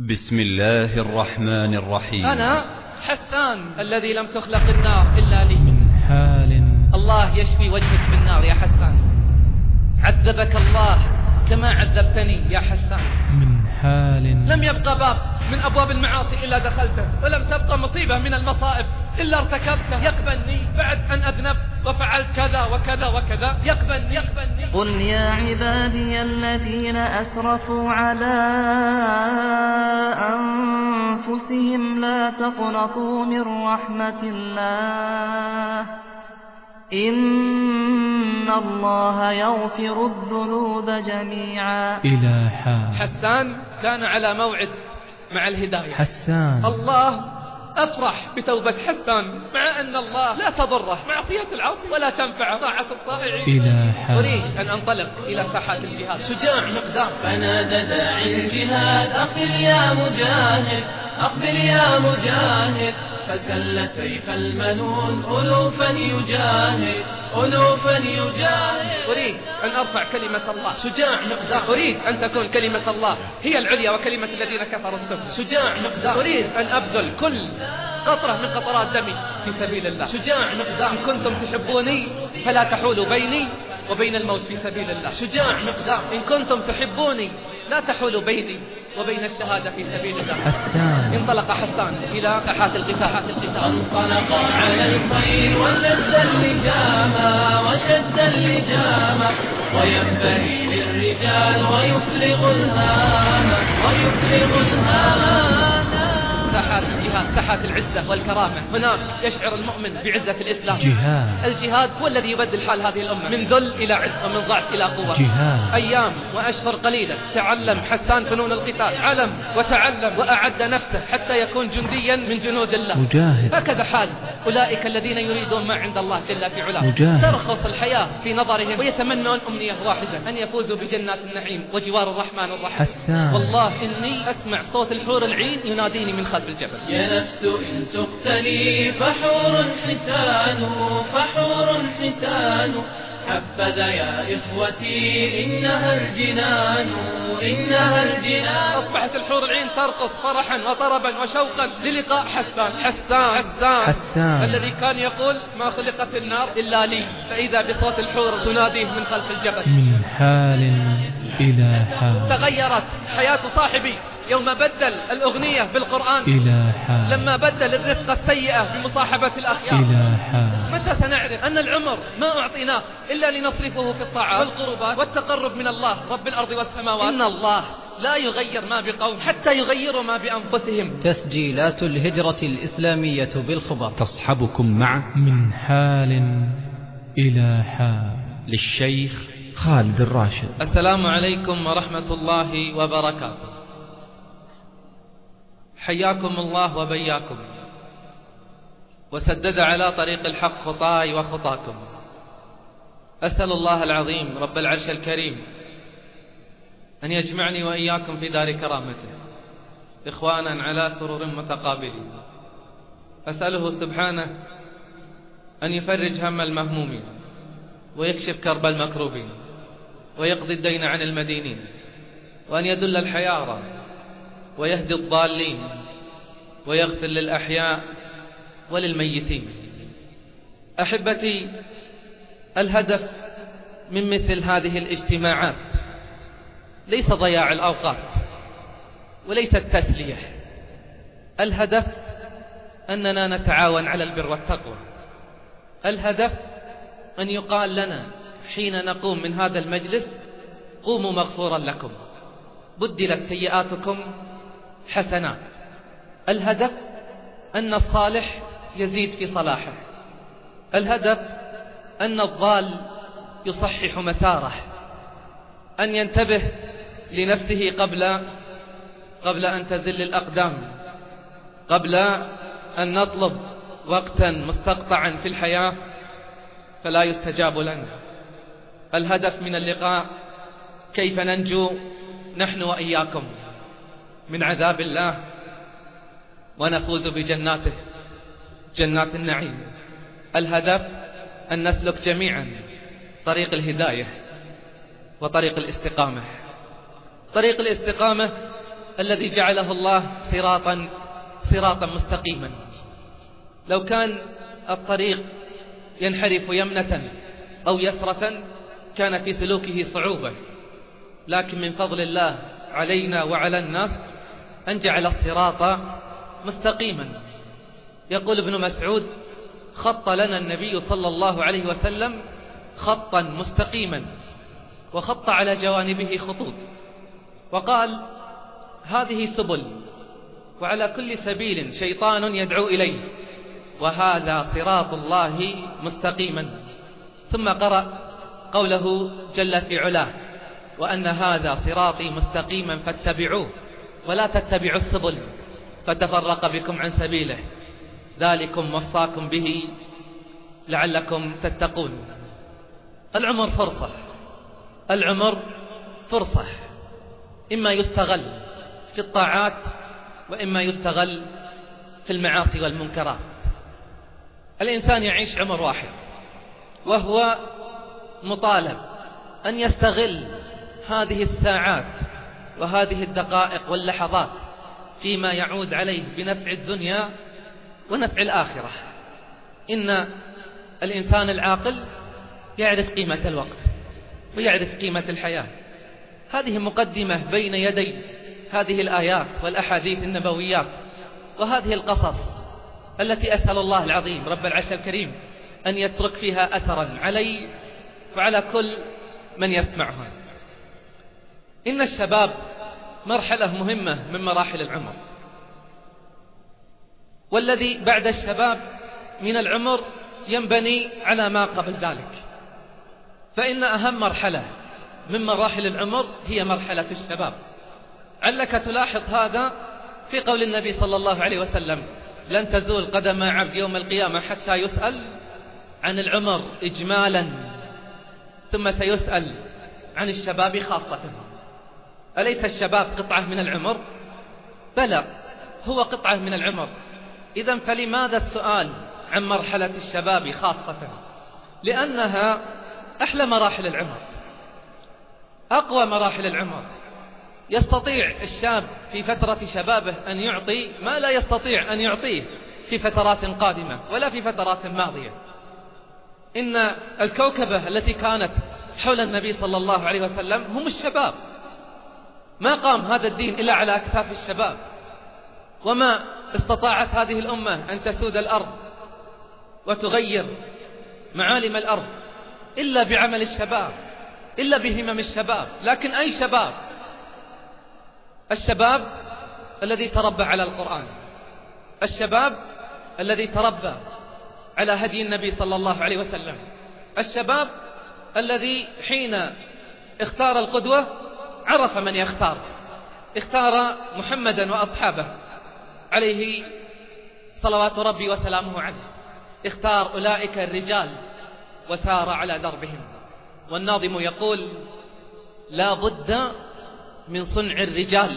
بسم الله الرحمن الرحيم. أنا حسان الذي لم تخلق النار إلا لي. من حال الله يشفي وجهك من النار يا حسان. عذبك الله كما عذبتني يا حسان. من حال لم يبقى باب من أبواب المعاصي إلا دخلته، ولم تبقى مصيبة من المصائب إلا ارتكبته. يقبلني بعد أن أذنبت وفعلت كذا وكذا وكذا، يقبلني. قل يا عبادي الذين أسرفوا على أنفسهم لا تقنطوا من رحمة الله إن الله يغفر الذنوب جميعا. إلى حسان كان على موعد مع الهداية. حسان الله أفرح بتوبة حسان، مع أن الله لا تضره معصية العاصي ولا تنفع طاعة الطائعين. إلى أريد أن أنطلق إلى ساحات الجهاد. شجاع مقدام فنادى داعي الجهاد أقبل يا مجاهد، أقبل يا مجاهد، فسل سيف المنون ألوفا يجاهد، ألوفا يجاهد. أريد أن أرفع كلمة الله. شجاع مقدام. أريد أن تكون كلمة الله هي العليا وكلمة الذين كفروا السفلى. شجاع مقدام. أريد أن أبذل كل قطرة من قطرات دمي في سبيل الله. شجاع مقدام. إن كنتم تحبوني فلا تحولوا بيني وبين الموت في سبيل الله. شجاع مقدام. إن كنتم تحبوني لا تحولوا بيني وبين الشهادة في سبيل الله. حسان انطلق حسان إلى ساحات القتال. انطلق على الخير وشد اللجام وينبغي للرجال ويفرغ الهام. ساحات الجهاد، ساحات العزة والكرامة. هناك يشعر المؤمن بعزة الإسلام. الجهاد هو الذي يبدل حال هذه الأمة من ذل إلى عز ومن ضعف إلى قوة. أيام وأشهر قليلة تعلم حسان فنون القتال، علم وتعلم وأعد نفسه حتى يكون جنديا من جنود الله. مجاهد. هكذا حال أولئك الذين يريدون ما عند الله جل في علاه. مجاهد. ترخص الحياة في نظرهم ويتمنون أمنية واحدة، أن يفوزوا بجنات النعيم وجوار الرحمن الرحيم. حسان والله إني أسمع صوت الحور العين يناديني من خلف الجبل. يا نفس إن تقتلي فحور حسان، حبذا يا إخوتي إنها الجنان. أصبحت الحور العين ترقص فرحا وطربا وشوقا للقاء حسان الذي كان يقول ما خلقت النار إلا لي، فإذا بصوت الحور تناديه من خلف الجبل. من حال إلى حال تغيرت حياة صاحبي يوم بدل الأغنية بالقرآن، إلى حال لما بدل الرفقة السيئة بمصاحبة الأخيار. إلى حال متى سنعرف أن العمر ما أعطيناه إلا لنصرفه في الطاعات والقربات والتقرب من الله رب الأرض والسماوات؟ إن الله لا يغير ما بقوم حتى يغيروا ما بأنفسهم. تسجيلات الهجرة الإسلامية بالخبر تصحبكم مع من حال إلى حال للشيخ خالد الراشد. السلام عليكم ورحمة الله وبركاته. حياكم الله وبياكم، وسدد على طريق الحق خطاي وخطاكم. أسأل الله العظيم رب العرش الكريم أن يجمعني وإياكم في دار كرامته إخوانا على سرور متقابلين. أسأله سبحانه أن يفرج هم المهمومين ويكشف كرب المكروبين ويقضي الدين عن المدينين، وأن يدل الحيارى ويهدي الضالين ويغفر للأحياء وللميتين. أحبتي، الهدف من مثل هذه الاجتماعات ليس ضياع الأوقات وليس التسلية. الهدف أننا نتعاون على البر والتقوى. الهدف أن يقال لنا حين نقوم من هذا المجلس قوموا مغفورا لكم، بدلت سيئاتكم حسنات. الهدف أن الصالح يزيد في صلاحه. الهدف أن الضال يصحح مساره، أن ينتبه لنفسه قبل أن تزل الأقدام، قبل أن نطلب وقتا مستقطعا في الحياة فلا يستجاب لنا. الهدف من اللقاء كيف ننجو نحن وإياكم من عذاب الله ونفوز بجناته، جنات النعيم. الهدف أن نسلك جميعا طريق الهداية وطريق الاستقامة. طريق الاستقامة الذي جعله الله صراطا مستقيما. لو كان الطريق ينحرف يمنة أو يسرة كان في سلوكه صعوبة، لكن من فضل الله علينا وعلى الناس أن جعل الصراط مستقيما. يقول ابن مسعود: خط لنا النبي صلى الله عليه وسلم خطا مستقيما، وخط على جوانبه خطوط، وقال: هذه سبل، وعلى كل سبيل شيطان يدعو إليه، وهذا صراط الله مستقيما. ثم قرأ قوله جل في علاه: وأن هذا صراطي مستقيما فاتبعوه ولا تتبعوا السبل فتفرق بكم عن سبيله، ذلكم وصاكم به لعلكم تتقون. العمر فرصة، العمر فرصة، إما يستغل في الطاعات وإما يستغل في المعاصي والمنكرات. الإنسان يعيش عمر واحد، وهو مطالب أن يستغل هذه الساعات وهذه الدقائق واللحظات فيما يعود عليه بنفع الدنيا ونفع الآخرة. إن الإنسان العاقل يعرف قيمة الوقت ويعرف قيمة الحياة. هذه مقدمة بين يدي هذه الآيات والأحاديث النبويات وهذه القصص التي أسأل الله العظيم رب العرش الكريم أن يترك فيها أثرا علي وعلى كل من يسمعها. إن الشباب مرحلة مهمة من مراحل العمر، والذي بعد الشباب من العمر ينبني على ما قبل ذلك، فإن أهم مرحلة من مراحل العمر هي مرحلة الشباب. علك تلاحظ هذا في قول النبي صلى الله عليه وسلم: لن تزول قدم عبد يوم القيامة حتى يسأل عن العمر إجمالا ثم سيسأل عن الشباب خاصة. أليس الشباب قطعة من العمر؟ بلى، هو قطعة من العمر. إذن فلماذا السؤال عن مرحلة الشباب خاصة؟ لأنها أحلى مراحل العمر، أقوى مراحل العمر. يستطيع الشاب في فترة شبابه أن يعطي ما لا يستطيع أن يعطيه في فترات قادمة ولا في فترات ماضية. إن الكوكبة التي كانت حول النبي صلى الله عليه وسلم هم الشباب. ما قام هذا الدين إلا على أكتاف الشباب، وما استطاعت هذه الأمة أن تسود الأرض وتغير معالم الأرض إلا بعمل الشباب، إلا بهمم الشباب. لكن أي شباب؟ الشباب الذي تربى على القرآن، الشباب الذي تربى على هدي النبي صلى الله عليه وسلم، الشباب الذي حين اختار القدوة عرف من يختار، اختار محمدا وأصحابه عليه صلوات ربي وسلامه عليه، اختار أولئك الرجال وسار على دربهم. والناظم يقول: لا بد من صنع الرجال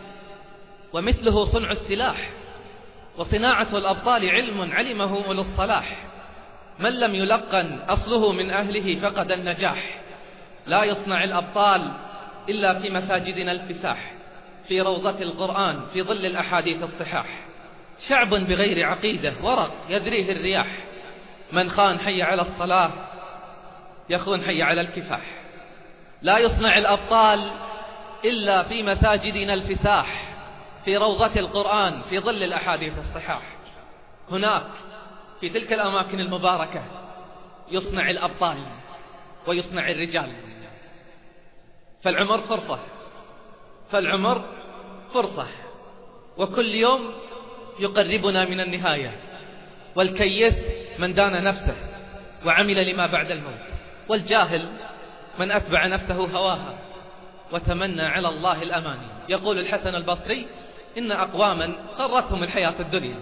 ومثله صنع السلاح، وصناعة الأبطال علم علمه أولو الصلاح، من لم يلقن أصله من أهله فقد النجاح، لا يصنع الأبطال إلا في مساجدنا الفساح، في روضة القرآن في ظل الأحاديث الصحاح، شعب بغير عقيدة ورق يذريه الرياح، من خان حي على الصلاة يخون حي على الكفاح، لا يصنع الأبطال إلا في مساجدنا الفساح، في روضة القرآن في ظل الأحاديث الصحاح. هناك في تلك الأماكن المباركة يصنع الأبطال ويصنع الرجال. فالعمر فرصة، فالعمر فرصة، وكل يوم يقربنا من النهاية. والكيس من دان نفسه وعمل لما بعد الموت، والجاهل من أتبع نفسه هواها وتمنى على الله الأماني. يقول الحسن البصري: إن أقواما غرتهم الحياة الدنيا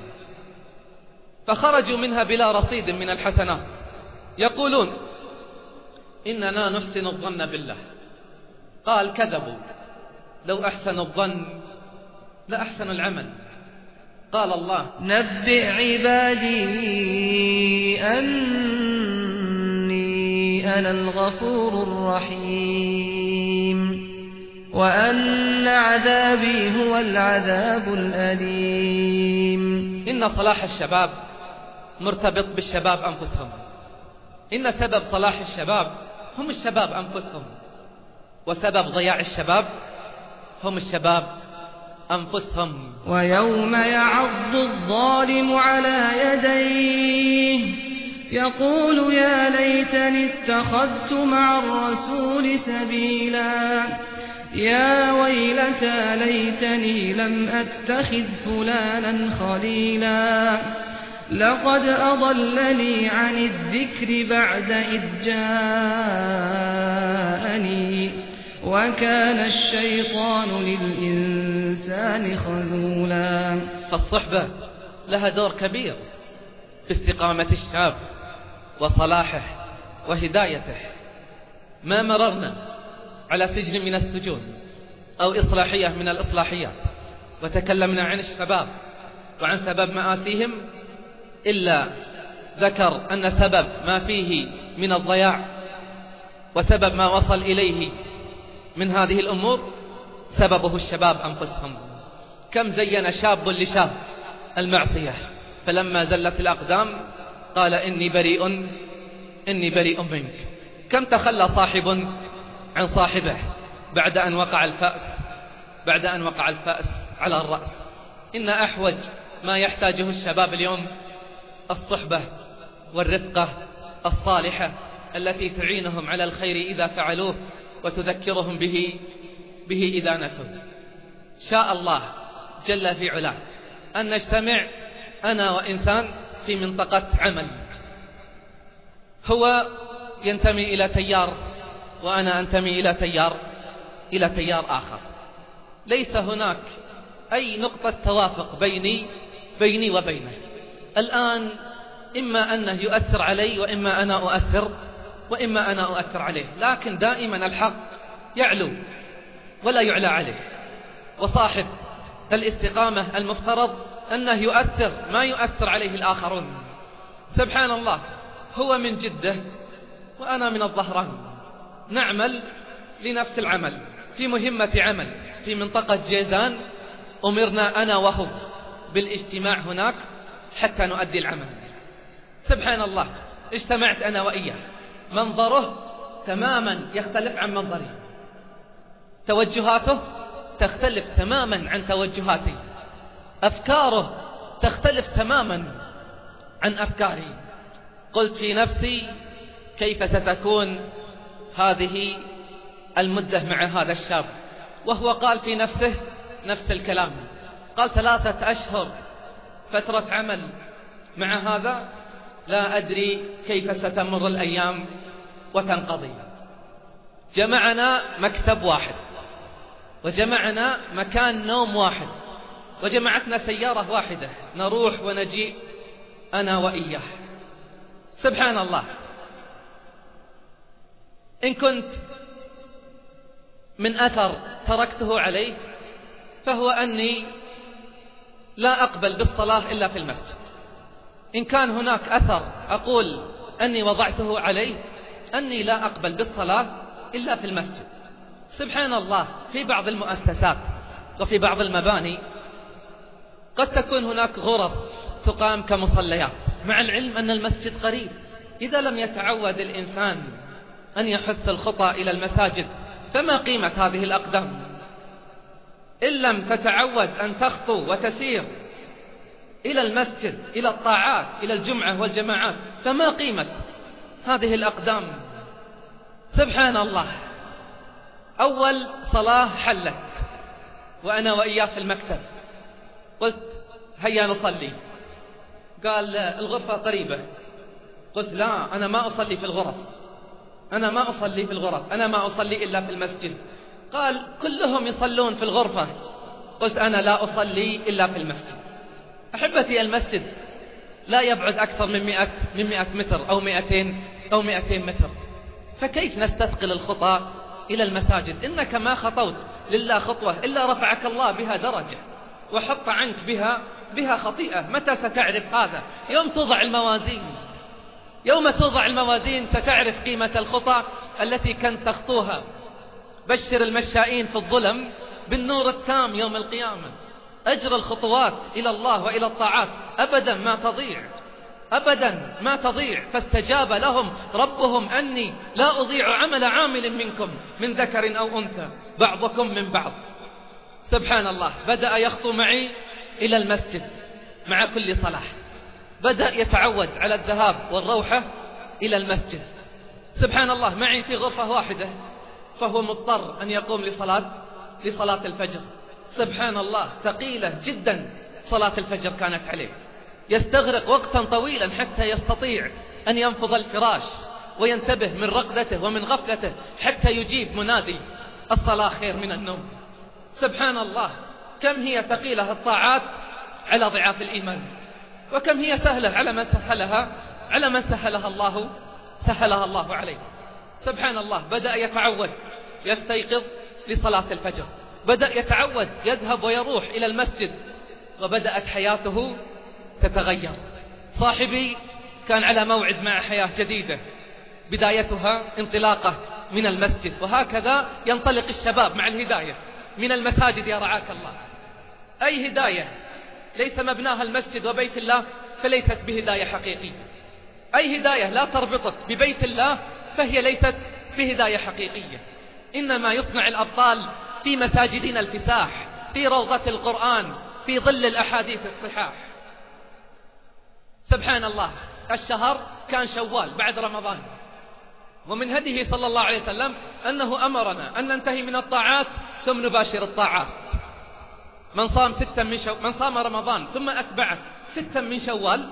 فخرجوا منها بلا رصيد من الحسنات، يقولون: إننا نحسن الظن بالله. قال: كذبوا، لو أحسن الظن لأحسن العمل. قال الله: نبئ عبادي أني أنا الغفور الرحيم وأن عذابي هو العذاب الأليم. إن صلاح الشباب مرتبط بالشباب أنفسهم. إن سبب صلاح الشباب هم الشباب أنفسهم، وسبب ضياع الشباب هم الشباب أنفسهم. ويوم يعض الظالم على يديه يقول يا ليتني اتخذت مع الرسول سبيلا يا ويلتى ليتني لم أتخذ فلانا خليلا لقد أضلني عن الذكر بعد إذ جاءني وكان الشيطان للإنسان خذولا. فالصحبة لها دور كبير في استقامة الشاب وصلاحه وهدايته. ما مررنا على سجن من السجون أو إصلاحية من الإصلاحيات وتكلمنا عن الشباب وعن سبب مآسيهم إلا ذكر أن سبب ما فيه من الضياع وسبب ما وصل إليه من هذه الأمور سببه الشباب أنفسهم. كم زين شاب لشاب المعصية فلما زلت الأقدام قال إني بريء منك. كم تخلى صاحب عن صاحبه بعد أن وقع الفأس على الرأس. إن أحوج ما يحتاجه الشباب اليوم الصحبة والرفقة الصالحة التي تعينهم على الخير إذا فعلوه وتذكرهم به إذا نسوا. شاء الله جل في علاه أن نجتمع أنا وإنسان في منطقة عمل، هو ينتمي إلى تيار وأنا أنتمي إلى تيار آخر. ليس هناك أي نقطة توافق بيني وبينه. الآن إما أنه يؤثر علي وإما أنا أؤثر عليه، لكن دائما الحق يعلو ولا يعلى عليه. وصاحب الاستقامة المفترض أنه يؤثر ما يؤثر عليه الآخرون. سبحان الله، هو من جدة وأنا من الظهران، نعمل لنفس العمل في مهمة عمل في منطقة جيزان. أمرنا أنا وهو بالاجتماع هناك حتى نؤدي العمل. سبحان الله، اجتمعت أنا وإياه، منظره تماما يختلف عن منظري، توجهاته تختلف تماما عن توجهاتي، أفكاره تختلف تماما عن أفكاري. قلت في نفسي كيف ستكون هذه المدة مع هذا الشاب، وهو قال في نفسه نفس الكلام. قال 3 أشهر فترة عمل مع هذا، لا أدري كيف ستمر الأيام وتنقضي. جمعنا مكتب واحد، وجمعنا مكان نوم واحد، وجمعتنا سيارة واحدة نروح ونجيء أنا وإياه. سبحان الله، إن كنت من أثر تركته عليه فهو أني لا أقبل بالصلاة إلا في المسجد. إن كان هناك أثر أقول أني وضعته عليه أني لا أقبل بالصلاة إلا في المسجد. سبحان الله، في بعض المؤسسات وفي بعض المباني قد تكون هناك غرف تقام كمصليات، مع العلم أن المسجد قريب. إذا لم يتعود الإنسان أن يحث الخطى إلى المساجد فما قيمة هذه الأقدام؟ إن لم تتعود أن تخطو وتسير إلى المسجد، إلى الطاعات، إلى الجمعة والجماعات، فما قيمة هذه الأقدام؟ سبحان الله، أول صلاة حلت وأنا وإياه في المكتب، قلت هيا نصلي. قال الغرفة قريبة. قلت لا، أنا ما أصلي في الغرف، أنا ما أصلي إلا في المسجد. قال كلهم يصلون في الغرفة. قلت أنا لا أصلي إلا في المسجد. أحبتي، المسجد لا يبعد أكثر من 100 متر أو 200 متر، فكيف نستثقل الخطى إلى المساجد؟ إنك ما خطوت لله خطوة إلا رفعك الله بها درجة وحط عنك بها خطيئة. متى ستعرف هذا؟ يوم توضع الموازين ستعرف قيمة الخطى التي كنت تخطوها بشر المشائين في الظلم بالنور التام يوم القيامة. أجر الخطوات إلى الله وإلى الطاعات أبدا ما تضيع، أبدا ما تضيع. فاستجاب لهم ربهم أني لا أضيع عمل عامل منكم من ذكر أو أنثى بعضكم من بعض. سبحان الله. بدأ يخطو معي إلى المسجد مع كل صلاة، بدأ يتعود على الذهاب والروحة إلى المسجد. سبحان الله. معي في غرفة واحدة، فهو مضطر أن يقوم لصلاة الفجر. سبحان الله. ثقيلة جدا صلاة الفجر كانت عليه، يستغرق وقتا طويلا حتى يستطيع أن ينفض الفراش وينتبه من رقدته ومن غفلته حتى يجيب منادي الصلاة خير من النوم. سبحان الله. كم هي ثقيلة الطاعات على ضعاف الإيمان، وكم هي سهلة على من سهلها الله عليه. سبحان الله. بدأ يتعود يستيقظ لصلاة الفجر، بدأ يتعود يذهب ويروح إلى المسجد، وبدأت حياته تتغير. صاحبي كان على موعد مع حياة جديدة بدايتها انطلاقه من المسجد، وهكذا ينطلق الشباب مع الهداية من المساجد يا رعاك الله. أي هداية ليس مبناها المسجد وبيت الله فليست بهداية حقيقية. أي هداية لا تربطك ببيت الله فهي ليست بهداية حقيقية. إنما يصنع الأبطال في مساجدنا الفساح، في روضة القرآن، في ظل الأحاديث الصحاح. سبحان الله. الشهر كان شوال بعد رمضان، ومن هديه صلى الله عليه وسلم أنه أمرنا أن ننتهي من الطاعات ثم نباشر الطاعات. من صام رمضان ثم أتبعه 6 من شوال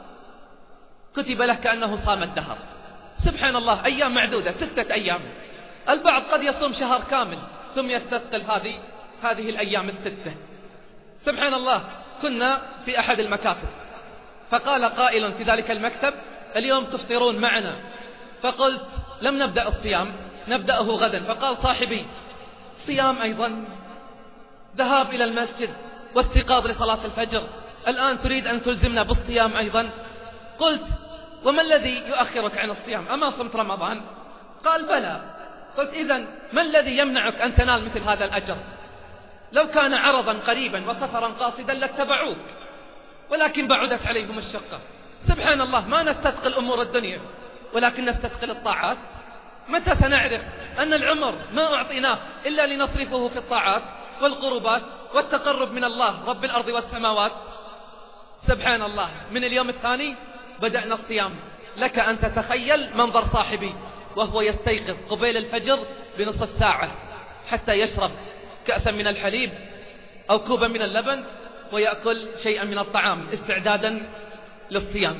كتب له كأنه صام الدهر. سبحان الله. أيام معدودة، 6 أيام. البعض قد يصوم شهر كامل ثم يستثقل هذه الأيام 6. سبحان الله. كنا في أحد المكاتب، فقال قائل في ذلك المكتب: اليوم تفطرون معنا. فقلت: لم نبدأ الصيام، نبدأه غدا. فقال صاحبي: صيام أيضا، ذهاب إلى المسجد واستيقاظ لصلاة الفجر، الآن تريد أن تلزمنا بالصيام أيضا؟ قلت: وما الذي يؤخرك عن الصيام؟ أما صمت رمضان؟ قال: بلى. قلت: إذن ما الذي يمنعك أن تنال مثل هذا الأجر؟ لو كان عرضا قريبا وسفرا قاصدا لاتبعوك، ولكن بعدت عليهم الشقة. سبحان الله. ما نستثقل أمور الدنيا ولكن نستثقل الطاعات. متى سنعرف أن العمر ما أعطيناه إلا لنصرفه في الطاعات والقربات والتقرب من الله رب الأرض والسماوات؟ سبحان الله. من اليوم الثاني بدأنا الصيام. لك أن تتخيل منظر صاحبي وهو يستيقظ قبيل الفجر بنصف ساعة حتى يشرب كأسا من الحليب أو كوبا من اللبن ويأكل شيئا من الطعام استعدادا للصيام.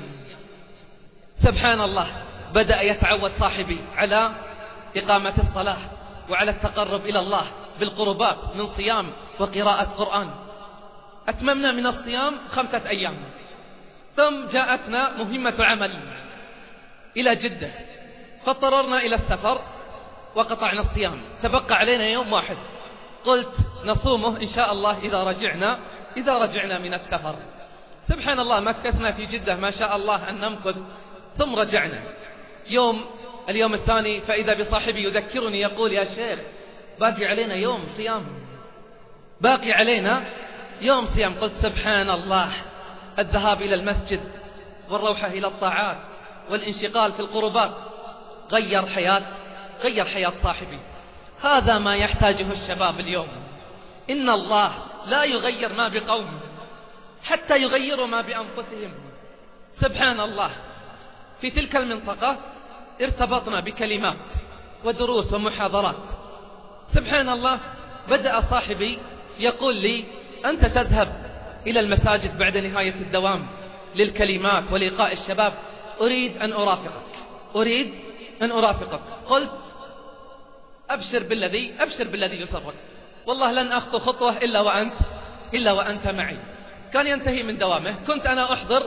سبحان الله. بدأ يتعود صاحبي على إقامة الصلاة وعلى التقرب إلى الله بالقربات من صيام وقراءة قرآن. أتممنا من الصيام 5 أيام، ثم جاءتنا مهمة عمل إلى جدة، فاضطررنا إلى السفر وقطعنا الصيام. تبقى علينا يوم واحد، قلت نصومه إن شاء الله إذا رجعنا من السفر. سبحان الله. مكثنا في جدة ما شاء الله أن نمكث، ثم رجعنا. اليوم الثاني فإذا بصاحبي يذكرني يقول: يا شيخ باقي علينا يوم صيام، باقي علينا يوم صيام. قلت سبحان الله. الذهاب إلى المسجد والروحة إلى الطاعات والانشغال في القربات غير حياة صاحبي. هذا ما يحتاجه الشباب اليوم. إن الله لا يغير ما بقوم حتى يغيروا ما بأنفسهم. سبحان الله. في تلك المنطقة ارتبطنا بكلمات ودروس ومحاضرات. سبحان الله. بدأ صاحبي يقول لي: أنت تذهب إلى المساجد بعد نهاية الدوام للكلمات ولقاء الشباب، أريد أن أرافقك. قلت: أبشر بالذي يسرك، والله لن أخطو خطوة إلا وأنت معي. كان ينتهي من دوامه، كنت أنا أحضر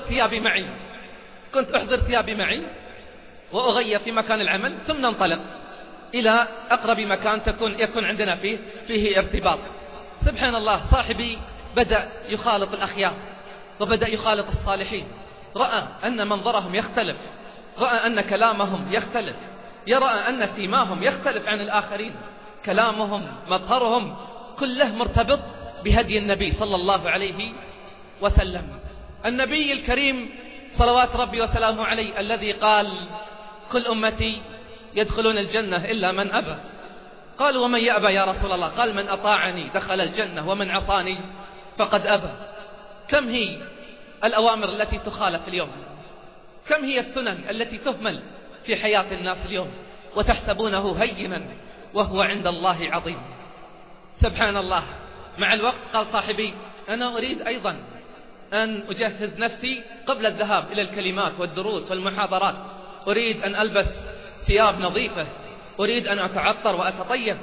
ثيابي معي وأغير في مكان العمل، ثم ننطلق إلى أقرب مكان يكون عندنا فيه ارتباط. سبحان الله. صاحبي بدأ يخالط الأخيار وبدأ يخالط الصالحين، رأى أن منظرهم يختلف، رأى أن كلامهم يختلف، يرى أن سيماهم يختلف عن الآخرين. كلامهم، مظهرهم كله مرتبط بهدي النبي صلى الله عليه وسلم. النبي الكريم صلوات ربي وسلامه عليه الذي قال: كل أمتي يدخلون الجنة إلا من أبى. قالوا: ومن يأبى يا رسول الله؟ قال: من أطاعني دخل الجنة ومن عصاني فقد أبى. كم هي الأوامر التي تخالف اليوم؟ كم هي السنن التي تهمل في حياة الناس اليوم وتحسبونه هينا وهو عند الله عظيم؟ سبحان الله. مع الوقت قال صاحبي: أنا أريد أيضا أن أجهز نفسي قبل الذهاب إلى الكلمات والدروس والمحاضرات، أريد أن ألبس ثياب نظيفة، أريد أن أتعطر وأتطيب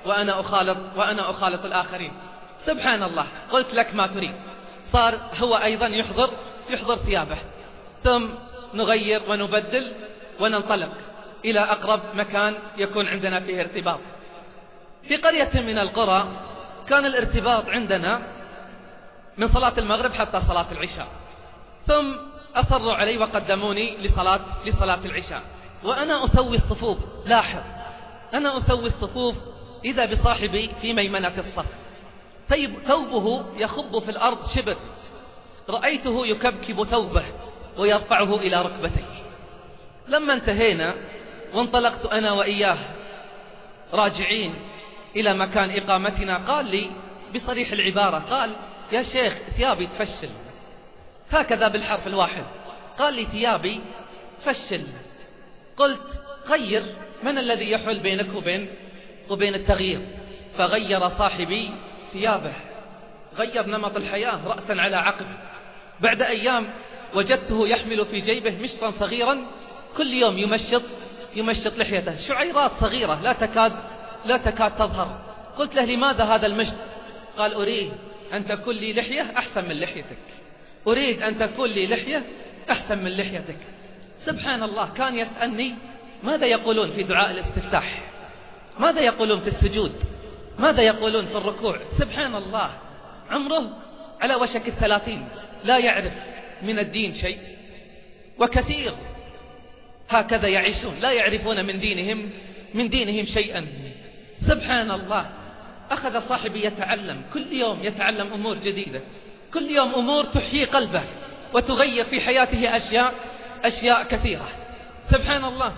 وأنا أخالط الآخرين. سبحان الله. قلت: لك ما تريد. صار هو أيضا يحضر ثيابه، ثم نغير ونبدل وننطلق إلى أقرب مكان يكون عندنا فيه ارتباط. في قرية من القرى كان الارتباط عندنا من صلاة المغرب حتى صلاة العشاء، ثم أصروا علي وقدموني لصلاة العشاء، وأنا أسوي الصفوف. لاحظ، أنا أسوي الصفوف إذا بصاحبي في ميمنة الصف، ثوبه يخب في الأرض شبر، رأيته يكبكب ثوبه ويرفعه إلى ركبتيه. لما انتهينا وانطلقت أنا وإياه راجعين إلى مكان إقامتنا، قال لي بصريح العبارة، قال: يا شيخ ثيابي تفشل. هكذا بالحرف الواحد قال لي: ثيابي تفشل. قلت: غير، من الذي يحول بينك وبين التغيير؟ فغير صاحبي ثيابه، غير نمط الحياة رأسا على عقب. بعد أيام وجدته يحمل في جيبه مشطا صغيرا، كل يوم يمشط لحيته، شعيرات صغيرة لا تكاد تظهر. قلت له: لماذا هذا المشط؟ قال: أريد أن تكون لي لحية أحسن من لحيتك، أريد أن تكون لي لحية أحسن من لحيتك. سبحان الله. كان يسألني: ماذا يقولون في دعاء الاستفتاح؟ ماذا يقولون في السجود؟ ماذا يقولون في الركوع؟ سبحان الله. عمره على وشك 30، لا يعرف من الدين شيء، وكثير هكذا يعيشون لا يعرفون من دينهم شيئا. سبحان الله. أخذ صاحبي يتعلم، كل يوم يتعلم أمور جديدة، كل يوم أمور تحيي قلبه وتغير في حياته أشياء كثيرة. سبحان الله.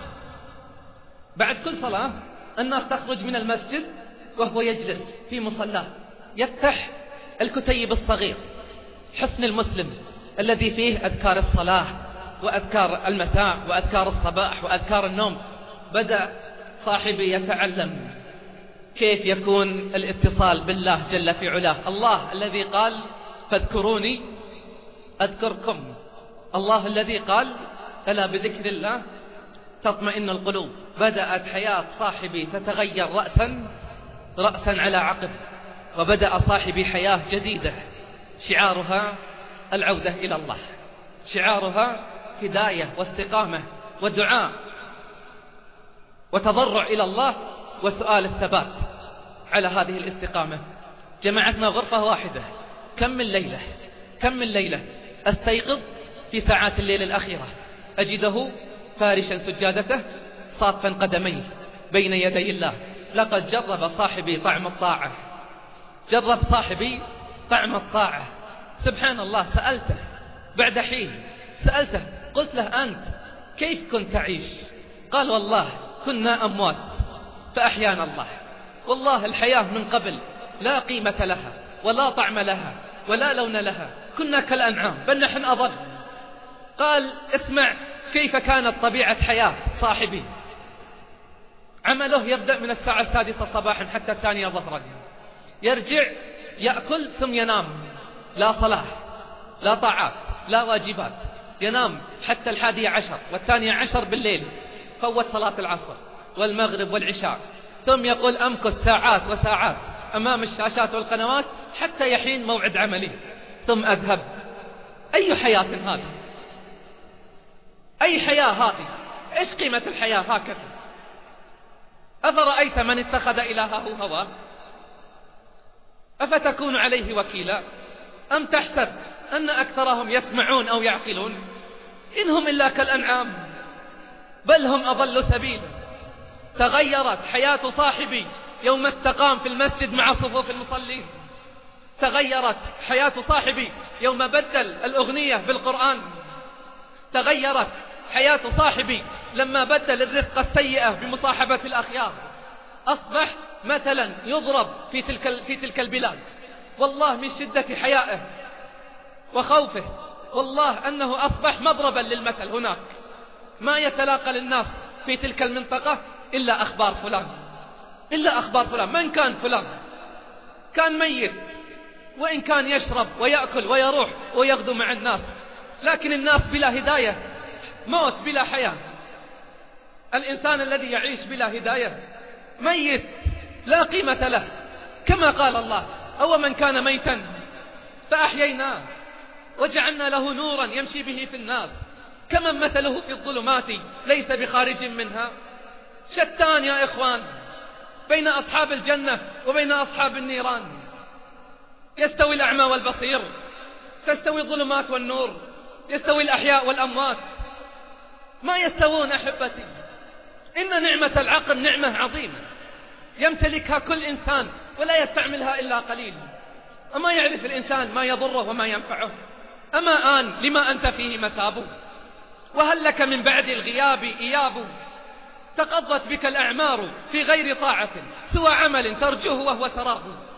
بعد كل صلاة الناس تخرج من المسجد وهو يجلس في مصلاه، يفتح الكتيب الصغير حسن المسلم الذي فيه أذكار الصلاة وأذكار المساء وأذكار الصباح وأذكار النوم. بدأ صاحبي يتعلم كيف يكون الاتصال بالله جل في علاه، الله الذي قال: فاذكروني أذكركم، الله الذي قال: ألا بذكر الله تطمئن القلوب. بدأت حياة صاحبي تتغير رأسا على عقب، وبدأ صاحبي حياة جديدة شعارها العودة إلى الله، شعارها هداية واستقامة ودعاء وتضرع إلى الله وسؤال الثبات على هذه الاستقامة. جمعتنا غرفة واحدة، كم من ليلة أستيقظ في ساعات الليل الأخيرة أجده فارشا سجادته صافا قدميه بين يدي الله. لقد جرب صاحبي طعم الطاعة، جرب صاحبي طعم الطاعة. سبحان الله. سألته بعد حين، قلت له: أنت كيف كنت تعيش؟ قال: والله كنا أموات فأحيانا الله. والله الحياة من قبل لا قيمة لها ولا طعم لها ولا لون لها، كنا كالأنعام بل نحن أضل. قال: اسمع كيف كانت طبيعة حياة صاحبي. عمله يبدأ من الساعة 6 صباحا حتى 2 ظهرا، يرجع يأكل ثم ينام، لا صلاة لا طاعات لا واجبات، ينام حتى 11 و12 بالليل، فوت صلاة العصر والمغرب والعشاء، ثم يقول: أمكث ساعات وساعات أمام الشاشات والقنوات حتى يحين موعد عملي ثم أذهب. أي حياة هذه؟ أي حياة هذه؟ إيش قيمة الحياة هكذا؟ أفرأيت من اتخذ إلهه هواه؟ أفتكون عليه وكيلا؟ أم تحسب أن أكثرهم يسمعون أو يعقلون؟ إنهم إلا كالأنعام بل هم أضل سبيلا. تغيرت حياة صاحبي يوم استقام في المسجد مع صفوف المصلين. تغيرت حياة صاحبي يوم بدل الأغنية بالقرآن. تغيرت حياة صاحبي لما بدل الرفقة السيئة بمصاحبة الأخيار. أصبح مثلا يضرب في تلك البلاد، والله من شدة حيائه وخوفه، والله أنه أصبح مضربا للمثل. هناك ما يتلاقى للناس في تلك المنطقة إلا أخبار فلان، إلا أخبار فلان. من كان فلان؟ كان ميت، وإن كان يشرب ويأكل ويروح ويغدو مع الناس، لكن الناس بلا هداية، موت بلا حياة. الإنسان الذي يعيش بلا هداية ميت لا قيمة له، كما قال الله: أو من كان ميتا فأحييناه وجعلنا له نورا يمشي به في الناس كمن مثله في الظلمات ليس بخارج منها. شتان يا إخوان بين أصحاب الجنة وبين أصحاب النيران. يستوي الأعمى والبصير، تستوي الظلمات والنور، يستوي الأحياء والأموات، ما يستوون أحبتي. إن نعمة العقل نعمة عظيمة يمتلكها كل إنسان ولا يستعملها إلا قليل. أما يعرف الإنسان ما يضره وما ينفعه؟ أما آن لما أنت فيه مثاب، وهل لك من بعد الغياب إياب؟ تقضت بك الأعمار في غير طاعة سوى عمل ترجوه وهو سراب.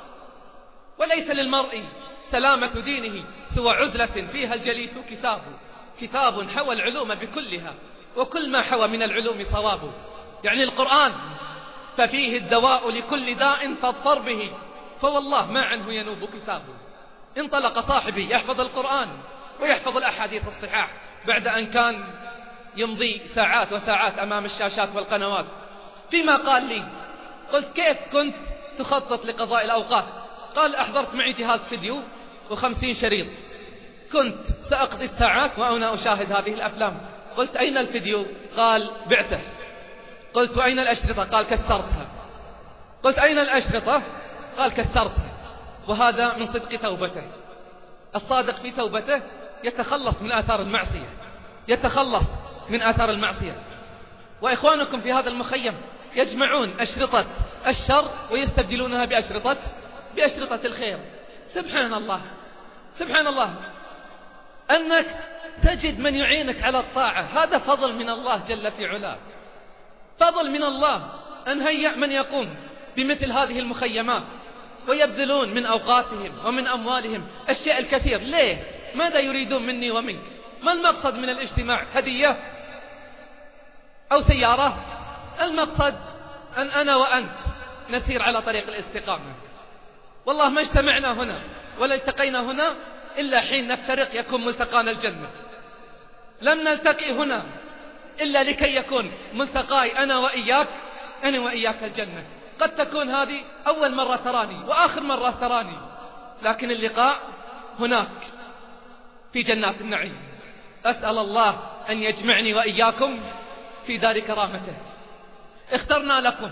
وليس للمرء سلامة دينه سوى عزلة فيها الجليس كتاب حوى العلوم بكلها، وكل ما حوى من العلوم صواب. يعني القرآن ففيه الدواء لكل داء فاضطر به، فوالله ما عنه ينوب كتابه. انطلق صاحبي يحفظ القرآن ويحفظ الأحاديث الصحاح بعد أن كان يمضي ساعات وساعات أمام الشاشات والقنوات. فيما قال لي قلت: كيف كنت تخطط لقضاء الأوقات؟ قال: أحضرت معي جهاز فيديو و50 شريط، كنت سأقضي الساعات وأنا أشاهد هذه الأفلام. قلت: أين الفيديو؟ قال: بعته. قلت: وأين الأشرطة؟ قال: كسرتها. قلت: أين الأشرطة؟ قال: كسرتها. وهذا من صدق توبته. الصادق في توبته يتخلص من آثار المعصية، يتخلص من آثار المعصية. وإخوانكم في هذا المخيم يجمعون أشرطة الشر ويستبدلونها بأشرطة الخير. سبحان الله، سبحان الله، أنك تجد من يعينك على الطاعة. هذا فضل من الله جل في علاه، فضل من الله أن هيأ من يقوم بمثل هذه المخيمات ويبذلون من أوقاتهم ومن أموالهم الشيء الكثير. ليه؟ ماذا يريدون مني ومنك؟ ما المقصد من الاجتماع؟ هدية أو سيارة؟ المقصد أن أنا وأنت نسير على طريق الاستقامة. والله ما اجتمعنا هنا ولا التقينا هنا إلا حين نفترق يكون ملتقانا الجنة. لم نلتقي هنا إلا لكي يكون ملتقاي أنا وإياك الجنة. قد تكون هذه أول مرة تراني وآخر مرة تراني، لكن اللقاء هناك في جنات النعيم. أسأل الله أن يجمعني وإياكم في دار كرامته. اخترنا لكم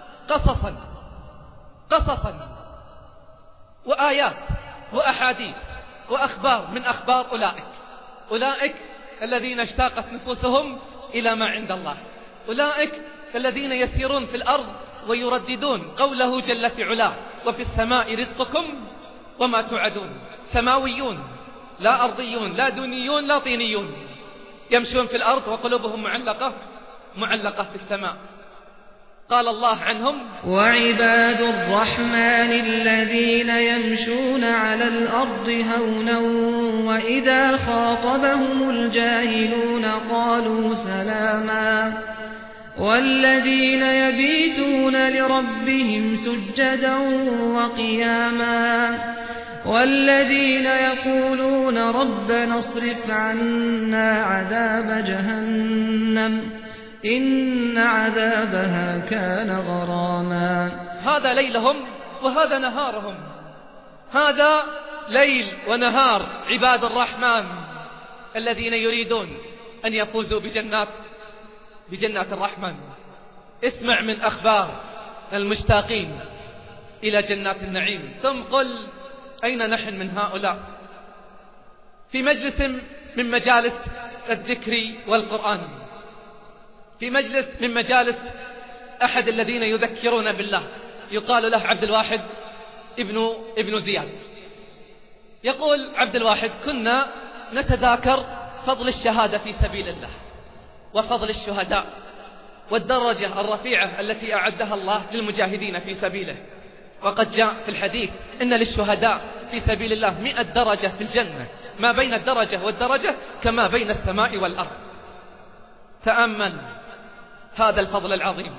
قصصا وآيات وأحاديث وأخبار من أخبار أولئك الذين اشتاقت نفوسهم إلى ما عند الله، أولئك الذين يسيرون في الأرض ويرددون قوله جل في علاه: وفي السماء رزقكم وما توعدون. سماويون لا أرضيون، لا دنيون لا طينيون، يمشون في الأرض وقلوبهم معلقة في السماء. قال الله عنهم: وعباد الرحمن الذين يمشون على الأرض هونا وإذا خاطبهم الجاهلون قالوا سلاما والذين يبيتون لربهم سجدا وقياما والذين يقولون ربنا اصرف عنا عذاب جهنم إن عذابها كان غراما. هذا ليلهم وهذا نهارهم، هذا ليل ونهار عباد الرحمن الذين يريدون أن يفوزوا بجنات الرحمن. اسمع من أخبار المشتاقين إلى جنات النعيم، ثم قل أين نحن من هؤلاء؟ في مجلس من مجالس الذكر والقرآن، في مجلس من مجالس أحد الذين يذكرون بالله، يقال له عبد الواحد ابن زياد. يقول عبد الواحد: كنا نتذاكر فضل الشهادة في سبيل الله وفضل الشهداء والدرجة الرفيعة التي أعدها الله للمجاهدين في سبيله. وقد جاء في الحديث إن للشهداء في سبيل الله 100 درجة في الجنة، ما بين الدرجة والدرجة كما بين السماء والأرض. تأمل هذا الفضل العظيم.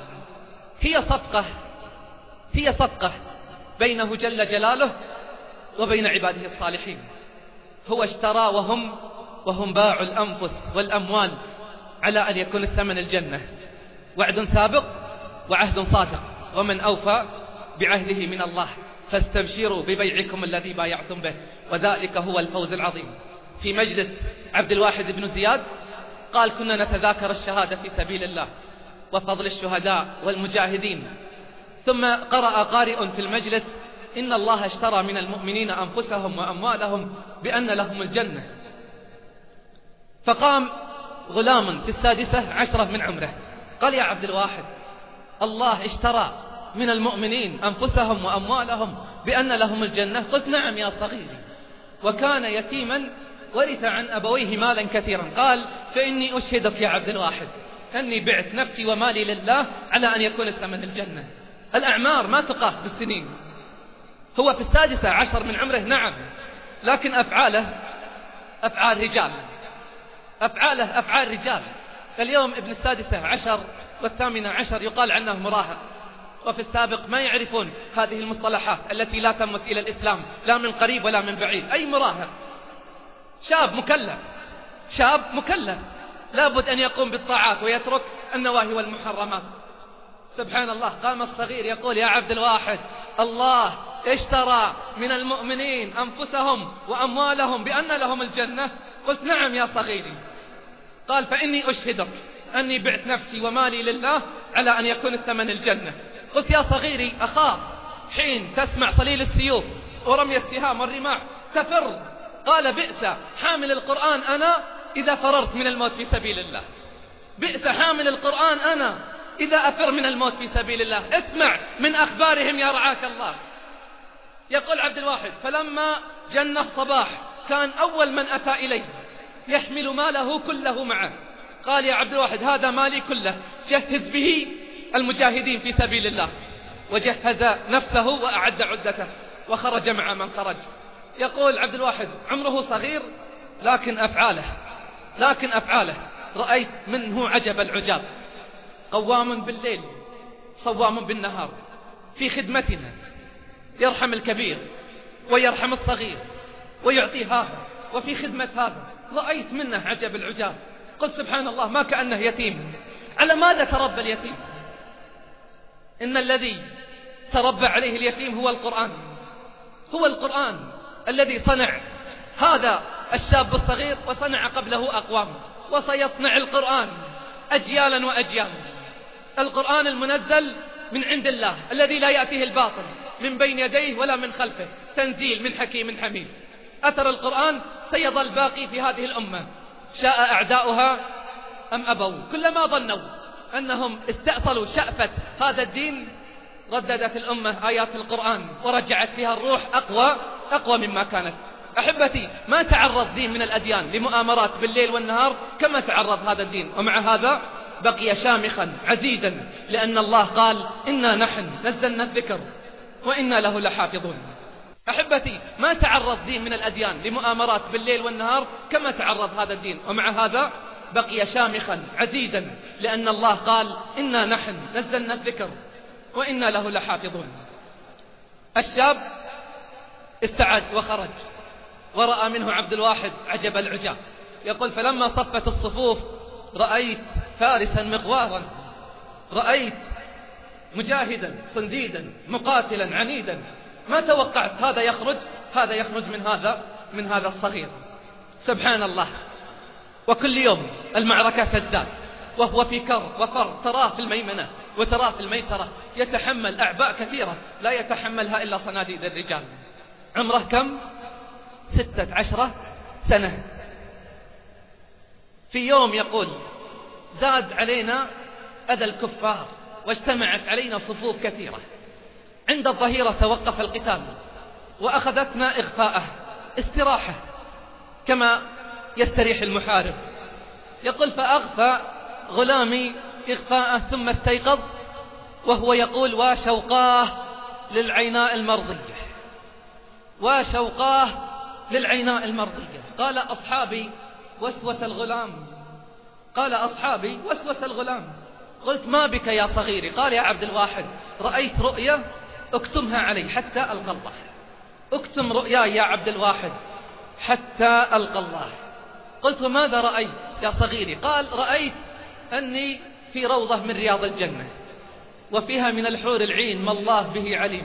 هي صفقة بينه جل جلاله وبين عباده الصالحين. هو اشترى وهم باعوا الأنفس والأموال على أن يكون الثمن الجنة. وعد سابق وعهد صادق، ومن أوفى بعهده من الله، فاستبشروا ببيعكم الذي بايعتم به، وذلك هو الفوز العظيم. في مجلس عبد الواحد بن زياد قال: كنا نتذاكر الشهادة في سبيل الله وفضل الشهداء والمجاهدين، ثم قرأ قارئ في المجلس: إن الله اشترى من المؤمنين أنفسهم وأموالهم بأن لهم الجنة. فقام غلام في 16 من عمره قال: يا عبد الواحد، الله اشترى من المؤمنين أنفسهم وأموالهم بأن لهم الجنة؟ قلت: نعم يا صغيري. وكان يتيما ورث عن أبويه مالا كثيرا. قال: فإني أشهدك يا عبد الواحد أني بعت نفسي ومالي لله على أن يكون الثمن الجنة. الأعمار ما تقاس بالسنين. هو في 16 من عمره، نعم، لكن أفعاله أفعال رجال، أفعاله أفعال رجال. اليوم ابن 16 و18 يقال عنه مراهق، وفي السابق ما يعرفون هذه المصطلحات التي لا تمت إلى الإسلام لا من قريب ولا من بعيد. أي مراهق؟ شاب مكلف لابد أن يقوم بالطاعات ويترك النواهي والمحرمات. سبحان الله. قام الصغير يقول: يا عبد الواحد، الله اشترى من المؤمنين أنفسهم وأموالهم بأن لهم الجنة. قلت: نعم يا صغيري. قال: فإني أشهدك أني بعت نفسي ومالي لله على أن يكون الثمن الجنة. قلت: يا صغيري، أخاف حين تسمع صليل السيوف ورمي السهام والرماح تفر. قال: بئس حامل القرآن أنا إذا فررت من الموت في سبيل الله. بئس حامل القرآن أنا إذا أفر من الموت في سبيل الله. اسمع من أخبارهم يا رعاك الله. يقول عبد الواحد: فلما جن الصباح كان أول من أتى إليه يحمل ماله كله معه. قال: يا عبد الواحد، هذا مالي كله، جهز به المجاهدين في سبيل الله. وجهز نفسه وأعد عدته وخرج مع من خرج. يقول عبد الواحد: عمره صغير لكن أفعاله رأيت منه عجب العجاب. قوام بالليل صوام بالنهار في خدمتنا، يرحم الكبير ويرحم الصغير ويعطي هذا وفي خدمة هذا. رأيت منه عجب العجاب. قلت: سبحان الله، ما كأنه يتيم. على ماذا تربى اليتيم؟ إن الذي تربى عليه اليتيم هو القرآن الذي صنع هذا الشاب الصغير وصنع قبله أقوام، وسيصنع القرآن أجيالا وأجيالا. القرآن المنزل من عند الله الذي لا يأتيه الباطل من بين يديه ولا من خلفه، تنزيل من حكيم حميد. أثر القرآن سيظل باقي في هذه الأمة، شاء أعداؤها أم أبوا. كلما ظنوا أنهم استأصلوا شأفة هذا الدين رددت الأمة آيات القرآن ورجعت فيها الروح أقوى مما كانت. أحبتي، ما تعرض دين من الأديان لمؤامرات بالليل والنهار كما تعرض هذا الدين، ومع هذا بقي شامخا عزيزا، لأن الله قال: إنا نحن نزلنا الذكر وإنا له لحافظون. أحبتي، ما تعرض دين من الأديان لمؤامرات بالليل والنهار كما تعرض هذا الدين، ومع هذا بقي شامخا عزيزا، لأن الله قال: إنا نحن نزلنا الذكر وإنا له لحافظون. الشاب استعد وخرج، ورأى منه عبد الواحد عجب العجاب. يقول: فلما صفت الصفوف رأيت فارسا مغوارا، رأيت مجاهدا صنديدا مقاتلا عنيدا. ما توقعت هذا يخرج من هذا الصغير. سبحان الله. وكل يوم المعركة تزداد، وهو في كر وفر، تراه في الميمنة وتراه في الميسرة، يتحمل أعباء كثيرة لا يتحملها إلا صناديد الرجال. عمره كم؟ 16 سنة. في يوم يقول: زاد علينا أذى الكفار واجتمعت علينا صفوف كثيرة. عند الظهيرة توقف القتال وأخذتنا إغفاءه، استراحة كما يستريح المحارب. يقول فأغفى غلامي إغفاءه ثم استيقظ وهو يقول وشوقاه للعيناء المرضية، وشوقاه للعيناء المرضية. قال أصحابي وسوس الغلام، قال أصحابي وسوس الغلام. قلت ما بك يا صغيري؟ قال يا عبد الواحد رأيت رؤيا اكتمها علي حتى ألقى الله. اكتم رؤياي يا عبد الواحد حتى ألقى الله. قلت ماذا رأيت يا صغيري؟ قال رأيت أني في روضة من رياض الجنة وفيها من الحور العين ما الله به عليم،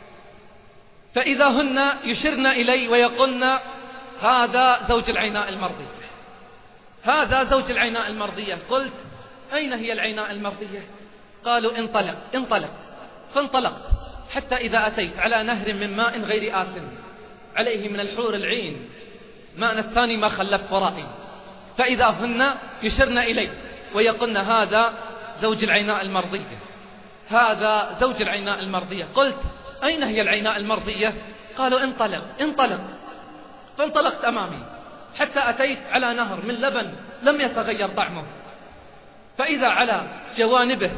فإذا هن يشرن إلي ويقولن هذا زوج العيناء المرضية، هذا زوج العيناء المرضية. قلت أين هي العيناء المرضية؟ قالوا انطلق انطلق. فانطلقت حتى إذا أتيت على نهر من ماء غير آسن عليه من الحور العين ماء الثاني ما خلفت ورائي، فإذا هن يشرن إلي ويقولن هذا زوج العيناء المرضية، هذا زوج العيناء المرضية. قلت أين هي العيناء المرضية؟ قالوا انطلق انطلق. فانطلقت أمامي حتى أتيت على نهر من لبن لم يتغير طعمه، فإذا على جوانبه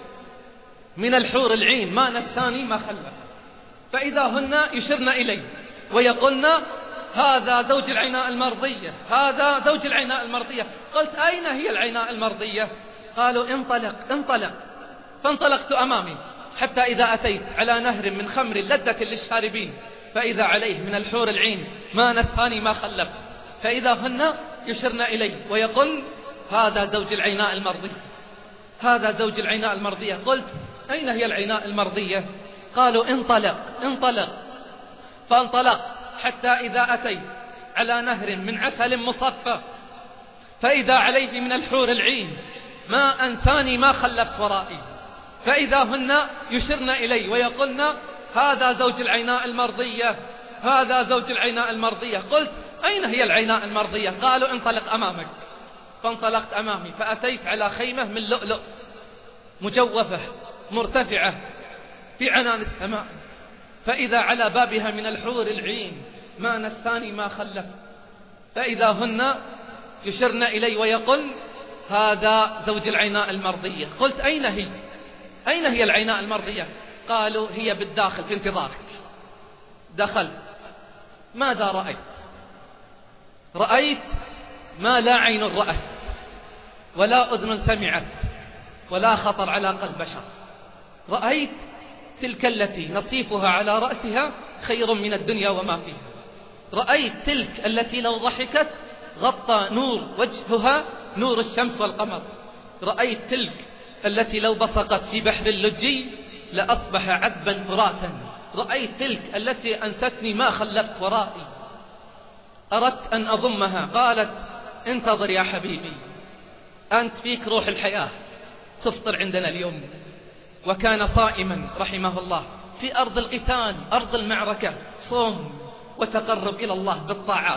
من الحور العين ماء الثاني ما خلف، فإذا هن يشرن إلي ويقولن هذا زوج العيناء المرضية، هذا زوج العيناء المرضية. قلت أين هي العيناء المرضية؟ قالوا انطلق انطلق. فانطلقت أمامي حتى إذا أتيت على نهر من خمر لذة للشاربين، فإذا عليه من الحور العين ماء الثاني ما خلف، فإذا هن يشرن إلي ويقول هذا زوج العيناء المرضية، هذا زوج العيناء المرضية. قلت أين هي العيناء المرضية؟ قالوا انطلق انطلق. فانطلق حتى إذا أتيت على نهر من عسل مصفى، فإذا عليه من الحور العين ماء ثاني ما خلفت ورائي، فإذا هن يشرن إلي ويقولن هذا زوج العيناء المرضية، هذا زوج العيناء المرضية. قلت أين هي العيناء المرضية؟ قالوا انطلق أمامك. فانطلقت أمامي فأتيت على خيمة من لؤلؤ مجوفة مرتفعة في عنان السماء، فإذا على بابها من الحور العين ماء الثاني ما خلف، فإذا هن يشرن إلي ويقول هذا زوج العيناء المرضية. قلت أين هي؟ أين هي العيناء المرضية؟ قالوا هي بالداخل في انتظارك. دخلت. ماذا رأيت؟ رأيت ما لا عين رأت ولا أذن سمعت ولا خطر على قلب بشر. رأيت تلك التي نصيفها على رأسها خير من الدنيا وما فيها. رأيت تلك التي لو ضحكت غطى نور وجهها نور الشمس والقمر. رأيت تلك التي لو بصقت في بحر اللجي لأصبح عذبا فراتا. رأيت تلك التي أنستني ما خلفت ورائي. أردت أن أضمها، قالت انتظر يا حبيبي، أنت فيك روح الحياة، تفطر عندنا اليوم. وكان صائما رحمه الله في أرض القتال، أرض المعركة، صوم وتقرب إلى الله بالطاعات.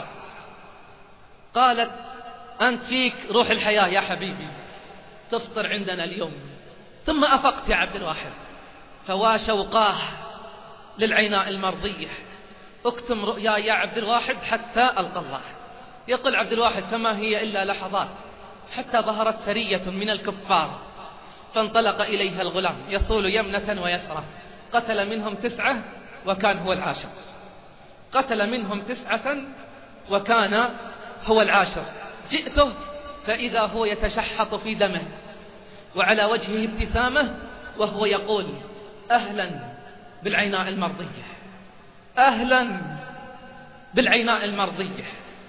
قالت أنت فيك روح الحياة يا حبيبي، تفطر عندنا اليوم. ثم أفقت يا عبد الواحد، فوا شوقاه للعيناء المرضية. اكتم رؤيا يا عبد الواحد حتى ألقى الله. يقول عبد الواحد فما هي إلا لحظات حتى ظهرت سرية من الكفار، فانطلق إليها الغلام يصول يمنة ويسرى، قتل منهم 9 وكان هو العاشر. قتل منهم 9 وكان هو العاشر. جئته فإذا هو يتشحط في دمه وعلى وجهه ابتسامة وهو يقول أهلا بالعيناء المرضية، أهلا بالعيناء المرضية.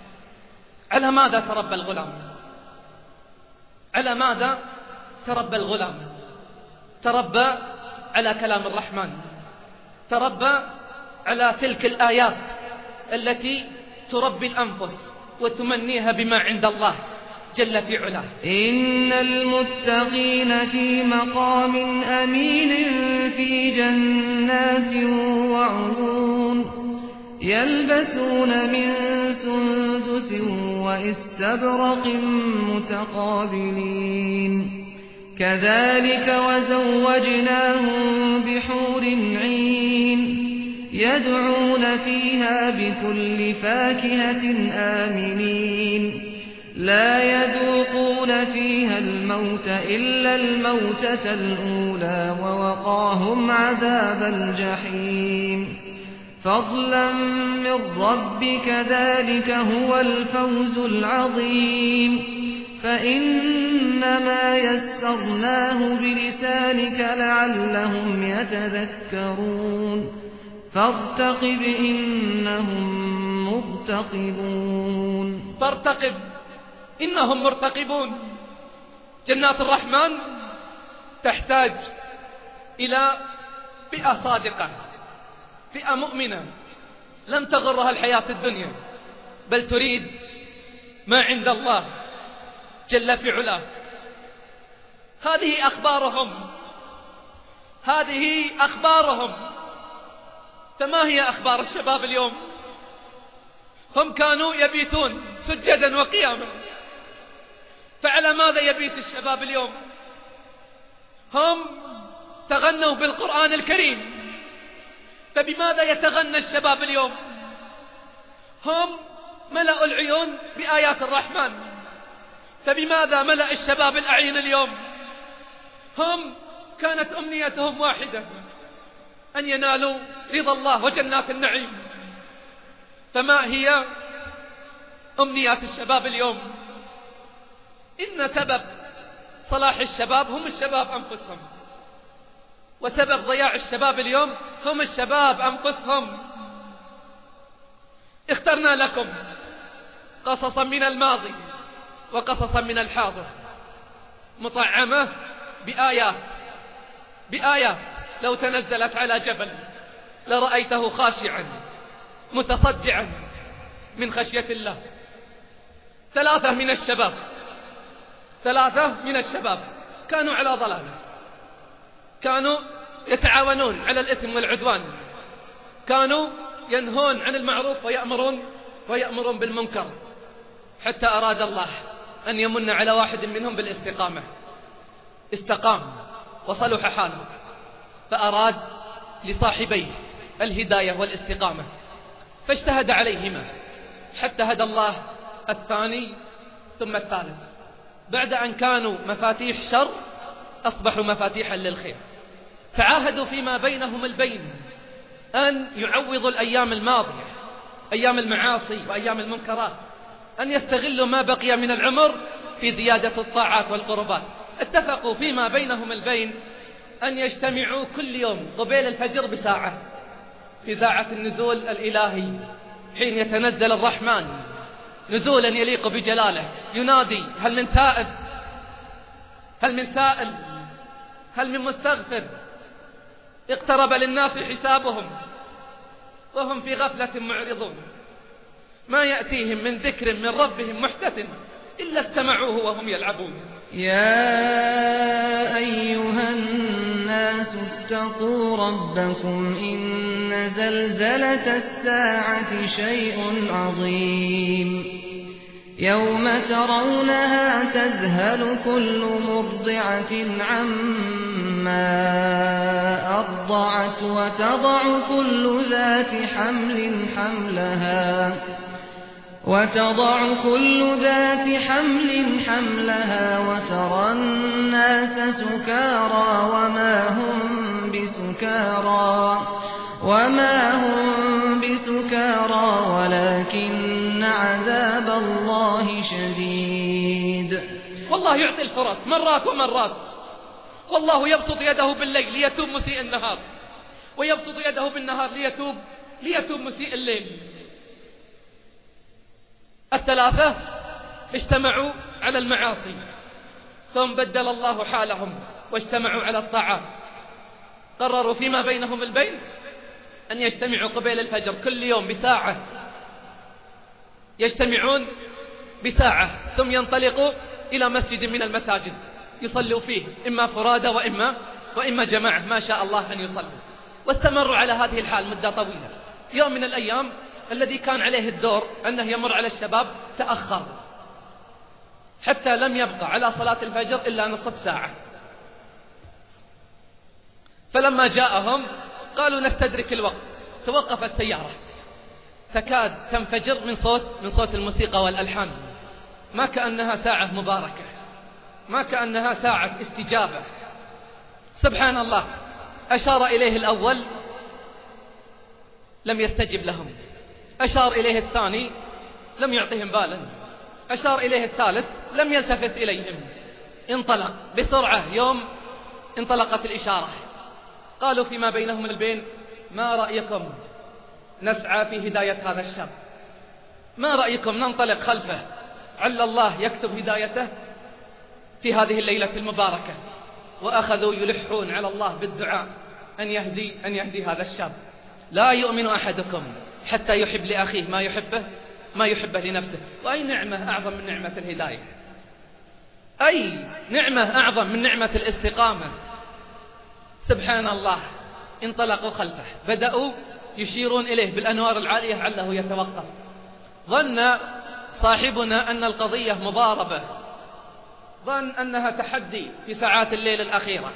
على ماذا تربى الغلام؟ على ماذا تربى الغلام؟ تربى على كلام الرحمن، تربى على تلك الآيات التي تربي الأنفس وتمنيها بما عند الله جل في علاه. إن المتقين في مقام أمين في جنات وعيون يلبسون من سندس واستبرق متقابلين كذلك وزوجناهم بحور عين يدعون فيها بكل فاكهة آمنين لا يذوقون فيها الموت إلا الموتة الأولى ووقاهم عذاب الجحيم فضلا من ربك ذلك هو الفوز العظيم فإنما يسرناه بلسانك لعلهم يتذكرون فارتقب إنهم مرتقبون فارتقب إنهم مرتقبون. جنات الرحمن تحتاج إلى فئة صادقة، فئة مؤمنة لم تغرها الحياة الدنيا بل تريد ما عند الله جل في علاه. هذه أخبارهم. فما هي أخبار الشباب اليوم؟ هم كانوا يبيتون سجدا وقياما، فعلى ماذا يبيت الشباب اليوم؟ هم تغنوا بالقرآن الكريم، فبماذا يتغنى الشباب اليوم؟ هم ملأوا العيون بآيات الرحمن، فبماذا ملأ الشباب الأعين اليوم؟ هم كانت أمنيتهم واحدة، أن ينالوا رضا الله وجنات النعيم. فما هي أمنيات الشباب اليوم؟ إن سبب صلاح الشباب هم الشباب أنفسهم، وسبب ضياع الشباب اليوم هم الشباب أنفسهم. اخترنا لكم قصصا من الماضي وقصصا من الحاضر مطعمة بآيات لو تنزلت على جبل لرأيته خاشعا متصدعا من خشية الله. ثلاثة من الشباب كانوا على ضلالة، كانوا يتعاونون على الإثم والعدوان، كانوا ينهون عن المعروف ويأمرون بالمنكر، حتى أراد الله أن يمن على واحد منهم بالاستقامة. استقام وصلح حاله، فأراد لصاحبيه الهداية والاستقامة، فاجتهد عليهما حتى هدى الله الثاني ثم الثالث. بعد أن كانوا مفاتيح شر أصبحوا مفاتيحا للخير. تعاهدوا فيما بينهم البين أن يعوضوا الأيام الماضية، أيام المعاصي وأيام المنكرات، أن يستغلوا ما بقي من العمر في زيادة الطاعات والقربات. اتفقوا فيما بينهم البين أن يجتمعوا كل يوم قبيل الفجر بساعة في ساعة النزول الإلهي، حين يتنزل الرحمن نزولا يليق بجلاله، ينادي: هل من تائب؟ هل من سائل؟ هل من مستغفر؟ اقترب للناس حسابهم وهم في غفلة معرضون، ما يأتيهم من ذكر من ربهم محدث إلا استمعوه وهم يلعبون. يا أيها الناس اتقوا ربكم إن زلزلة الساعة شيء عظيم يوم ترونها تذهل كل مرضعة عما أرضعت وتضع كل ذات حمل حملها وترى الناس سكارى وما هم بسكارى ولكن عذاب الله شديد. والله يعطي الفرص مرات ومرات، والله يبسط يده بالليل ليتوب مسيء النهار، ويبسط يده بالنهار ليتوب مسيء الليل. الثلاثة اجتمعوا على المعاصي ثم بدل الله حالهم واجتمعوا على الطاعات. قرروا فيما بينهم البين أن يجتمعوا قبيل الفجر كل يوم بساعة، يجتمعون بساعة ثم ينطلقوا إلى مسجد من المساجد يصلوا فيه، إما فرادى وإما جماعة ما شاء الله أن يصلوا. واستمروا على هذه الحال مدة طويلة. يوم من الأيام الذي كان عليه الدور أنه يمر على الشباب تأخر، حتى لم يبقى على صلاة الفجر إلا نصف ساعة. فلما جاءهم قالوا نستدرك الوقت. توقفت السيارة تكاد تنفجر من صوت الموسيقى والألحان. ما كأنها ساعة مباركة، ما كأنها ساعة استجابة. سبحان الله، أشار إليه الأول لم يستجب لهم، أشار إليه الثاني لم يعطهم بالا، أشار إليه الثالث لم يلتفت إليهم. انطلق بسرعة. يوم انطلقت الإشارة قالوا فيما بينهم البين: ما رأيكم نسعى في هداية هذا الشاب؟ ما رأيكم ننطلق خلفه عل الله يكتب هدايته في هذه الليلة المباركة؟ وأخذوا يلحون على الله بالدعاء أن يهدي هذا الشاب. لا يؤمن أحدكم حتى يحب لأخيه ما يحبه لنفسه. وأي نعمة أعظم من نعمة الهداية؟ أي نعمة أعظم من نعمة الاستقامة؟ سبحان الله. انطلقوا خلفه، بدأوا يشيرون إليه بالأنوار العالية عله يتوقف. ظن صاحبنا أن القضية مضاربة، ظن أنها تحدي في ساعات الليل الأخيرة،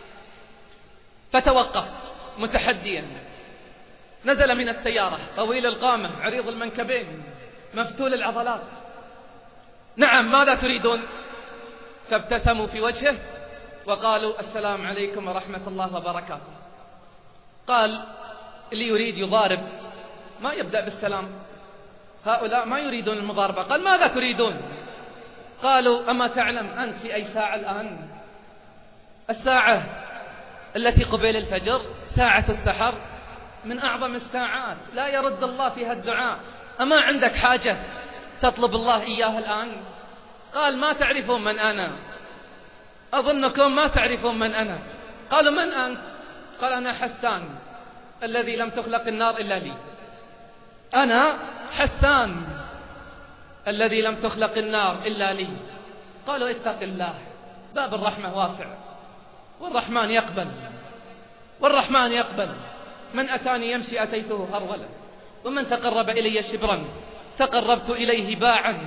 فتوقف متحديا. نزل من السيارة طويل القامة عريض المنكبين مفتول العضلات. نعم، ماذا تريدون؟ فابتسموا في وجهه وقالوا: السلام عليكم ورحمة الله وبركاته. قال: اللي يريد يضارب ما يبدأ بالسلام، هؤلاء ما يريدون المضاربة. قال: ماذا تريدون؟ قالوا: أما تعلم أنت في أي ساعة الآن؟ الساعة التي قبيل الفجر، ساعة السحر، من أعظم الساعات، لا يرد الله فيها الدعاء. أما عندك حاجة تطلب الله إياها الآن؟ قال: ما تعرفون من أنا، أظنكم ما تعرفون من أنا. قالوا: من أنت؟ قال: أنا حسان الذي لم تخلق النار إلا لي. أنا حسان الذي لم تخلق النار إلا لي. قالوا: اتق الله، باب الرحمة واسع، والرحمن يقبل. من أتاني يمشي أتيته هرولا، ومن تقرب إلي شبرا تقربت إليه باعا.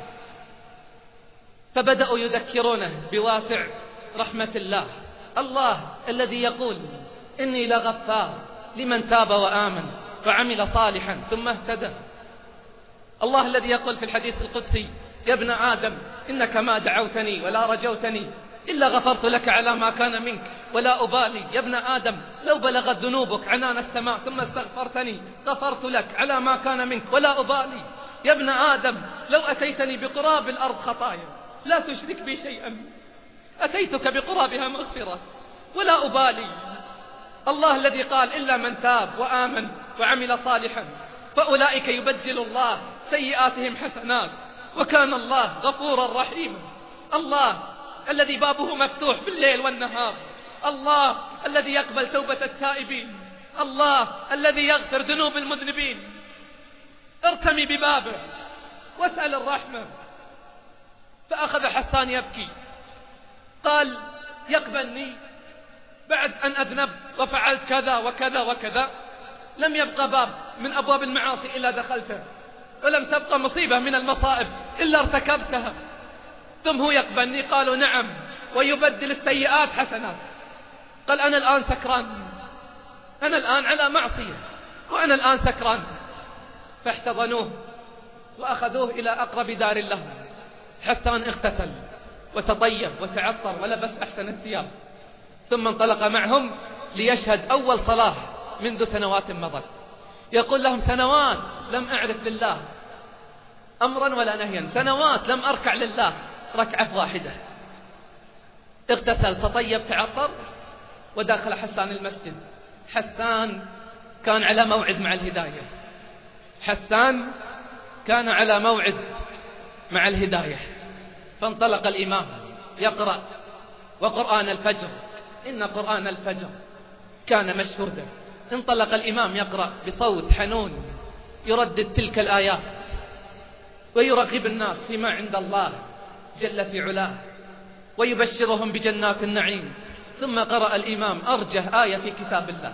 فبدأوا يذكرونه بواسع رحمة الله. الله الذي يقول: إني لغفار لمن تاب وآمن وعمل صالحا ثم اهتدى. الله الذي يقول في الحديث القدسي: يا ابن آدم إنك ما دعوتني ولا رجوتني إلا غفرت لك على ما كان منك ولا أبالي. يا ابن آدم لو بلغت ذنوبك عنان السماء ثم استغفرتني غفرت لك على ما كان منك ولا أبالي. يا ابن آدم لو أتيتني بقراب الأرض خطايا لا تشرك بي شيئا أتيتك بقرابها مغفرة ولا أبالي. الله الذي قال: إلا من تاب وآمن وعمل صالحا فأولئك يبدل الله سيئاتهم حسنات وكان الله غفورا رحيما. الله الذي بابه مفتوح بالليل والنهار. الله الذي يقبل توبة التائبين. الله الذي يغفر ذنوب المذنبين. ارتمي ببابه واسأل الرحمة. فأخذ حسان يبكي، قال: يقبلني بعد أن أذنب وفعلت كذا وكذا وكذا؟ لم يبقى باب من أبواب المعاصي إلا دخلته، ولم تبقى مصيبة من المصائب إلا ارتكبتها، ثم هو يقبلني؟ قالوا: نعم، ويبدل السيئات حسنات. قال: أنا الآن سكران، أنا الآن على معصية، وأنا الآن سكران. فاحتضنوه وأخذوه إلى أقرب دار له. حسان اغتسل وتطيب وتعطر ولبس أحسن الثياب، ثم انطلق معهم ليشهد أول صلاة منذ سنوات مضت. يقول لهم: سنوات لم أعرف لله أمرا ولا نهيا، سنوات لم أركع لله ركعة واحدة. اغتسل تطيب تعطر ودخل حسان المسجد. حسان كان على موعد مع الهداية، حسان كان على موعد مع الهداية. فانطلق الإمام يقرأ، وقرآن الفجر إن قرآن الفجر كان مشهودا. انطلق الإمام يقرأ بصوت حنون يردد تلك الآيات ويرغب الناس فيما عند الله جل في علاه ويبشرهم بجنات النعيم. ثم قرأ الإمام أرجه آية في كتاب الله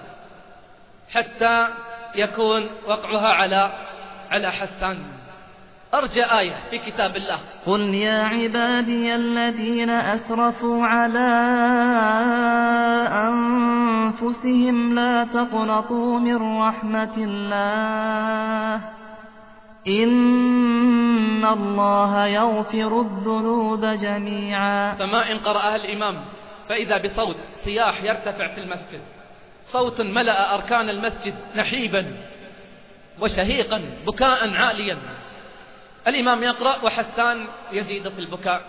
حتى يكون وقعها على حسان. أرجى آية في كتاب الله: قل يا عبادي الذين أسرفوا على أنفسهم لا تقنطوا من رحمة الله إن الله يغفر الذنوب جميعا. فما إن قرأها الإمام فإذا بصوت صياح يرتفع في المسجد، صوت ملأ أركان المسجد نحيبا وشهيقا بكاء عاليا. الإمام يقرأ وحسان يزيد في البكاء.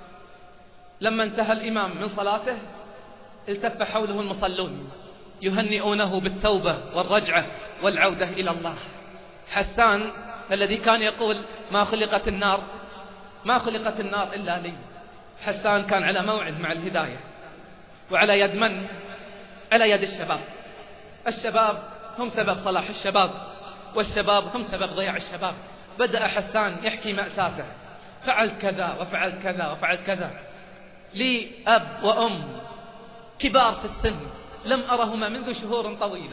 لما انتهى الإمام من صلاته التف حوله المصلون يهنئونه بالتوبة والرجعة والعودة إلى الله. حسان الذي كان يقول ما خلقت النار إلا لي، حسان كان على موعد مع الهداية، وعلى يد من؟ على يد الشباب. الشباب هم سبب صلاح الشباب، والشباب هم سبب ضياع الشباب. بدأ حسان يحكي مأساته، فعلت كذا وفعلت كذا وفعلت كذا. لي أب وأم كبار في السن لم أرهما منذ شهور طويلة،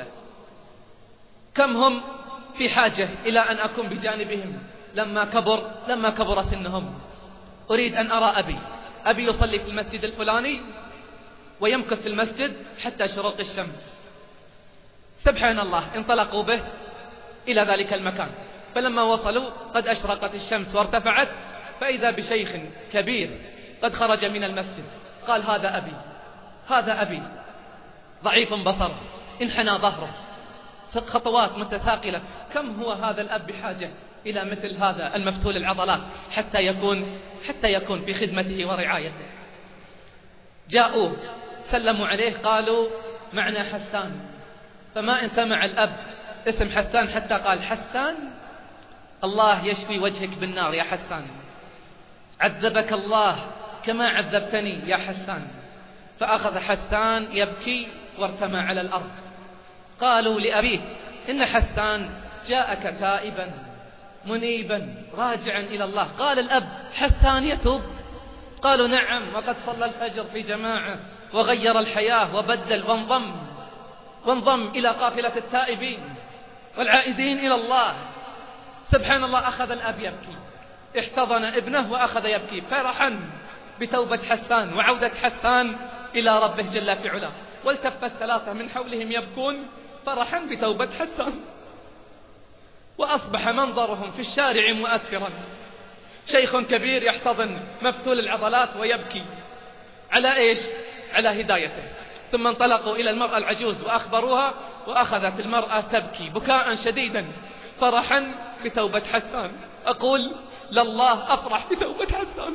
كم هم في حاجة إلى أن أكون بجانبهم لما كبر سنهم. أريد أن أرى أبي يصلي في المسجد الفلاني ويمكث في المسجد حتى شروق الشمس. سبحان الله، انطلقوا به إلى ذلك المكان، فلما وصلوا قد أشرقت الشمس وارتفعت، فإذا بشيخ كبير قد خرج من المسجد. قال هذا أبي ضعيف بصره، انحنى ظهره، خطوات متثاقلة. كم هو هذا الأب بحاجة إلى مثل هذا المفتول العضلات حتى يكون في خدمته ورعايته. جاءوه سلموا عليه قالوا معنا حسان، فما إن سمع الأب اسم حسان حتى قال حسان الله يشفي وجهك بالنار يا حسان، عذبك الله كما عذبتني يا حسان. فأخذ حسان يبكي وارتمى على الأرض. قالوا لأبيه إن حسان جاءك تائبا منيبا راجعا إلى الله. قال الأب حسان يتوب؟ قالوا نعم، وقد صلى الفجر في جماعة وغير الحياة وبدل وانضم إلى قافلة التائبين والعائدين إلى الله. سبحان الله، أخذ الأب يبكي، احتضن ابنه وأخذ يبكي فرحا بتوبة حسان وعودة حسان إلى ربه جل في علاه. والتف الثلاثة من حولهم يبكون فرحا بتوبة حسان، وأصبح منظرهم في الشارع مؤثرا. شيخ كبير يحتضن مفتول العضلات ويبكي على إيش؟ على هدايته. ثم انطلقوا إلى المرأة العجوز وأخبروها، وأخذت المرأة تبكي بكاء شديدا فرحا بتوبة حسان. أقول لله أفرح بتوبة حسان.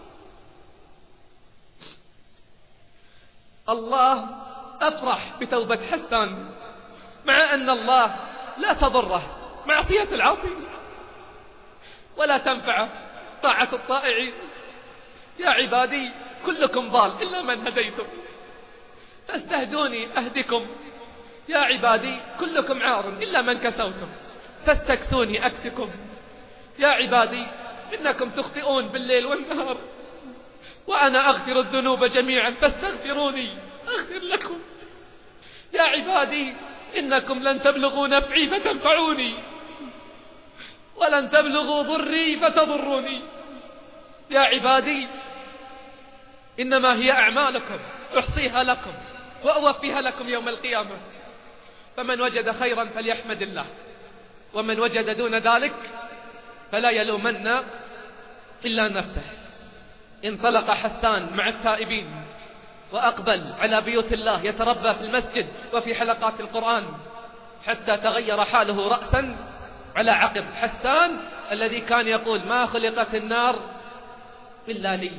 الله أفرح بتوبة حسان، مع أن الله لا تضره معصية العاصي ولا تنفع طاعة الطائعين. يا عبادي كلكم ضال إلا من هديتم فاستهدوني أهدكم. يا عبادي كلكم عار إلا من كسوتم فاستكسوني أكسكم. يا عبادي إنكم تخطئون بالليل والنهار وأنا أغفر الذنوب جميعا فاستغفروني أغفر لكم. يا عبادي إنكم لن تبلغوا نفعي فتنفعوني ولن تبلغوا ضري فتضروني. يا عبادي إنما هي أعمالكم أحصيها لكم وأوفيها لكم يوم القيامة. فمن وجد خيرا فليحمد الله، ومن وجد دون ذلك فلا يلومن إلا نفسه. انطلق حسان مع التائبين وأقبل على بيوت الله يتربى في المسجد وفي حلقات القرآن حتى تغير حاله رأسا على عقب. حسان الذي كان يقول ما خلقت النار إلا لي.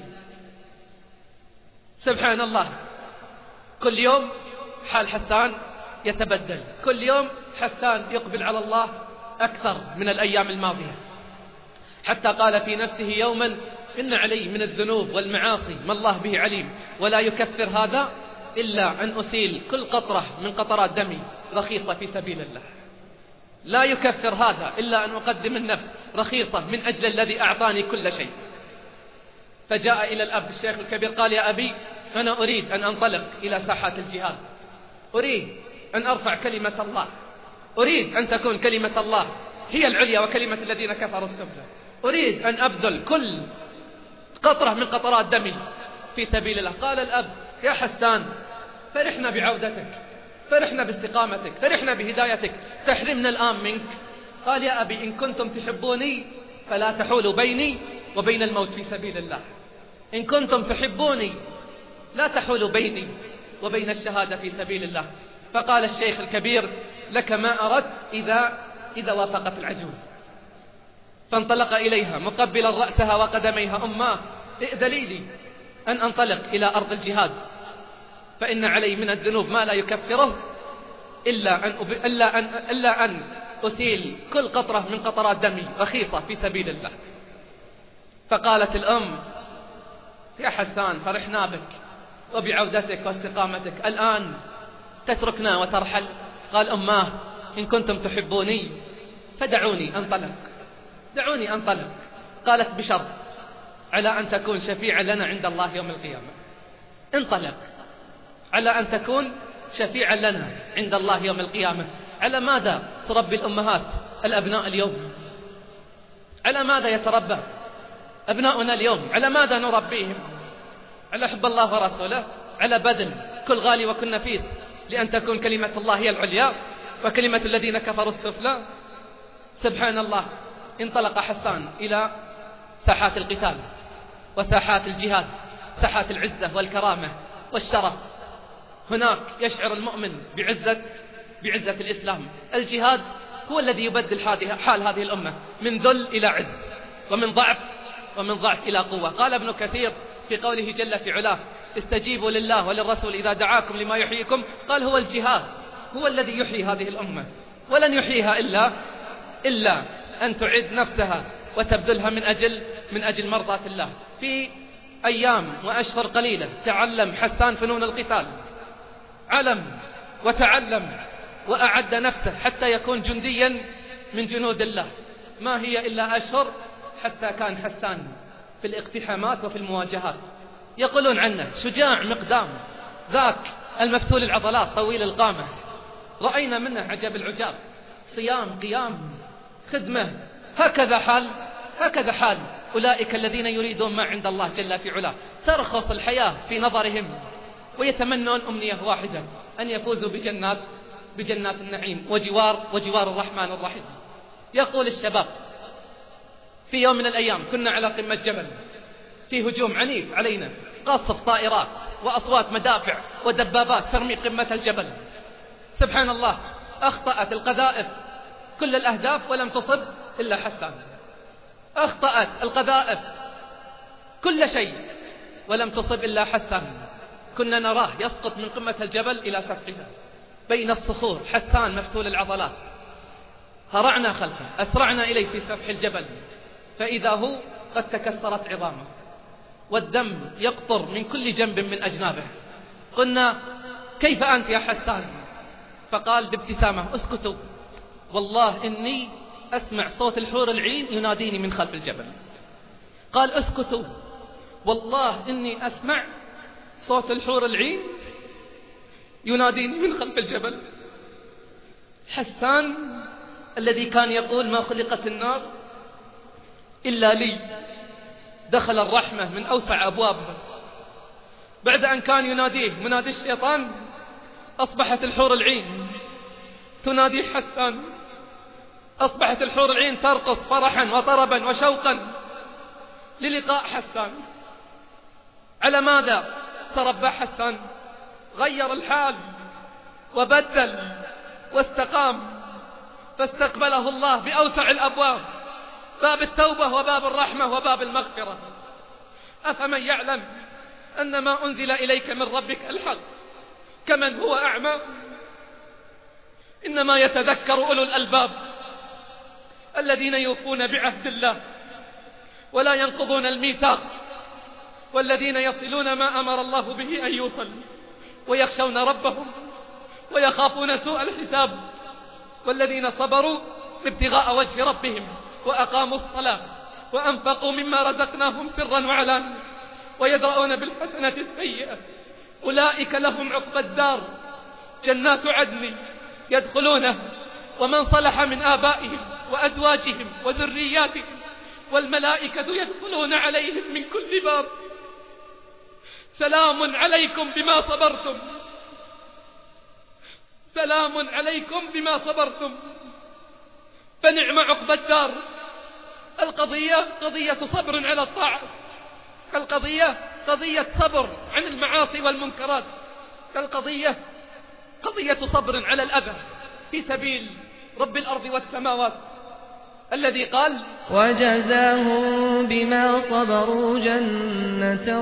سبحان الله، كل يوم حال حسان يتبدل، كل يوم حسان يقبل على الله أكثر من الأيام الماضية، حتى قال في نفسه يوما إن علي من الذنوب والمعاصي ما الله به عليم، ولا يكفر هذا إلا أن أسيل كل قطرة من قطرات دمي رخيصة في سبيل الله. لا يكفر هذا إلا أن أقدم النفس رخيصة من أجل الذي أعطاني كل شيء. فجاء إلى الأب الشيخ الكبير قال يا أبي أنا أريد أن أنطلق إلى ساحات الجهاد، أريد أن أرفع كلمة الله، أريد أن تكون كلمة الله هي العليا وكلمة الذين كفروا السفلى، أريد أن أبذل كل قطرة من قطرات دمي في سبيل الله. قال الأب يا حسان فرحنا بعودتك، فرحنا باستقامتك، فرحنا بهدايتك، تحرمنا الآن منك. قال يا أبي إن كنتم تحبوني فلا تحولوا بيني وبين الموت في سبيل الله. إن كنتم تحبوني لا تحولوا بيني وبين الشهادة في سبيل الله. فقال الشيخ الكبير لك ما أردت إذا وافقت العجوز. فانطلق إليها مقبلا رأسها وقدميها. أماه ائذني لي أن أنطلق إلى أرض الجهاد، فإن علي من الذنوب ما لا يكفره إلا أن أسيل كل قطرة من قطرات دمي رخيصة في سبيل الله. فقالت الأم يا حسان فرحنا بك وبعودتك واستقامتك، الآن تتركنا وترحل؟ قال أماه إن كنتم تحبوني فدعوني أنطلق، دعوني أنطلق. قالت بشرط على أن تكون شفيعا لنا عند الله يوم القيامة. انطلق على أن تكون شفيعا لنا عند الله يوم القيامة. على ماذا تربي الأمهات الأبناء اليوم؟ على ماذا يتربى أبناؤنا اليوم؟ على ماذا نربيهم؟ على حب الله ورسوله؟ على بذل كل غالي وكل نفيس لأن تكون كلمة الله هي العليا وكلمة الذين كفروا السفلى؟ سبحان الله. انطلق حسان إلى ساحات القتال وساحات الجهاد، ساحات العزة والكرامة والشرف. هناك يشعر المؤمن بعزة الإسلام. الجهاد هو الذي يبدل حال هذه الأمة من ذل إلى عز، ومن ضعف إلى قوة. قال ابن كثير في قوله جل في علاه استجيبوا لله وللرسول إذا دعاكم لما يحييكم، قال هو الجهاد هو الذي يحيي هذه الأمة، ولن يحييها إلا أن تعد نفسها وتبذلها من أجل مرضاة الله. في أيام وأشهر قليلة تعلم حسان فنون القتال، علم وتعلم وأعد نفسه حتى يكون جنديا من جنود الله. ما هي إلا أشهر حتى كان حسان في الاقتحامات وفي المواجهات. يقولون عنه شجاع مقدام، ذاك المفتول العضلات طويل القامة. رأينا منه عجب العجاب، صيام قيام خدمة. هكذا حال أولئك الذين يريدون ما عند الله جل في علاه. ترخص الحياة في نظرهم ويتمنون أمنية واحدة، أن يفوزوا بجنات النعيم وجوار الرحمن الرحيم. يقول الشباب في يوم من الأيام كنا على قمة جبل، في هجوم عنيف علينا، قصف طائرات وأصوات مدافع ودبابات ترمي قمة الجبل. سبحان الله، أخطأت القذائف كل الأهداف ولم تصب إلا حسان. أخطأت القذائف كل شيء ولم تصب إلا حسان. كنا نراه يسقط من قمة الجبل إلى سفحها بين الصخور. حسان مفتول العضلات. هرعنا خلفه، أسرعنا إليه في سفح الجبل، فإذا هو قد تكسرت عظامه والدم يقطر من كل جنب من أجنابه. قلنا كيف أنت يا حسان؟ فقال بابتسامة اسكتوا، والله إني أسمع صوت الحور العين يناديني من خلف الجبل. قال اسكتوا، والله إني أسمع صوت الحور العين يناديني من خلف الجبل. حسان الذي كان يقول ما خلقت النار إلا لي، دخل الرحمة من أوسع أبوابها. بعد أن كان يناديه منادي الشيطان، أصبحت الحور العين تنادي حسان. أصبحت الحور العين ترقص فرحا وطربا وشوقا للقاء حسان. على ماذا تربى حسان؟ غير الحال وبدل واستقام، فاستقبله الله بأوسع الأبواب، باب التوبة وباب الرحمة وباب المغفرة. أفمن يعلم أن ما أنزل إليك من ربك الحق كمن هو أعمى؟ إنما يتذكر أولو الألباب الذين يوفون بعهد الله ولا ينقضون الميثاق، والذين يصلون ما أمر الله به أن يوصل، ويخشون ربهم ويخافون سوء الحساب، والذين صبروا ابتغاء وجه ربهم وأقاموا الصلاة وأنفقوا مما رزقناهم سرا وعلانية ويدرؤون بالحسنة السيئة أولئك لهم عقبى الدار جنات عدن يدخلونها ومن صلح من آبائهم وأزواجهم وذرياتهم والملائكة يدخلون عليهم من كل باب سلام عليكم بما صبرتم سلام عليكم بما صبرتم فنعم عقبى الدار. القضية قضية صبر على الطاعة، القضية قضية صبر عن المعاصي والمنكرات، القضية قضية صبر على الأذى في سبيل رب الأرض والسماوات الذي قال: وجزاهم بما صبروا جنة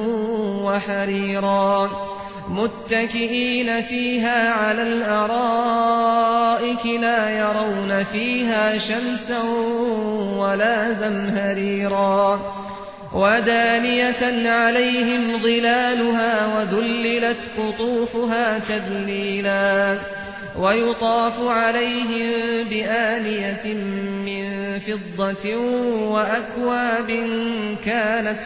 وحريرا متكئين فيها على الأرائك لا يرون فيها شمسا ولا زمهريرا ودانية عليهم ظلالها وذللت قطوفها تذليلا ويطاف عليهم بآنية من فضة وأكواب كانت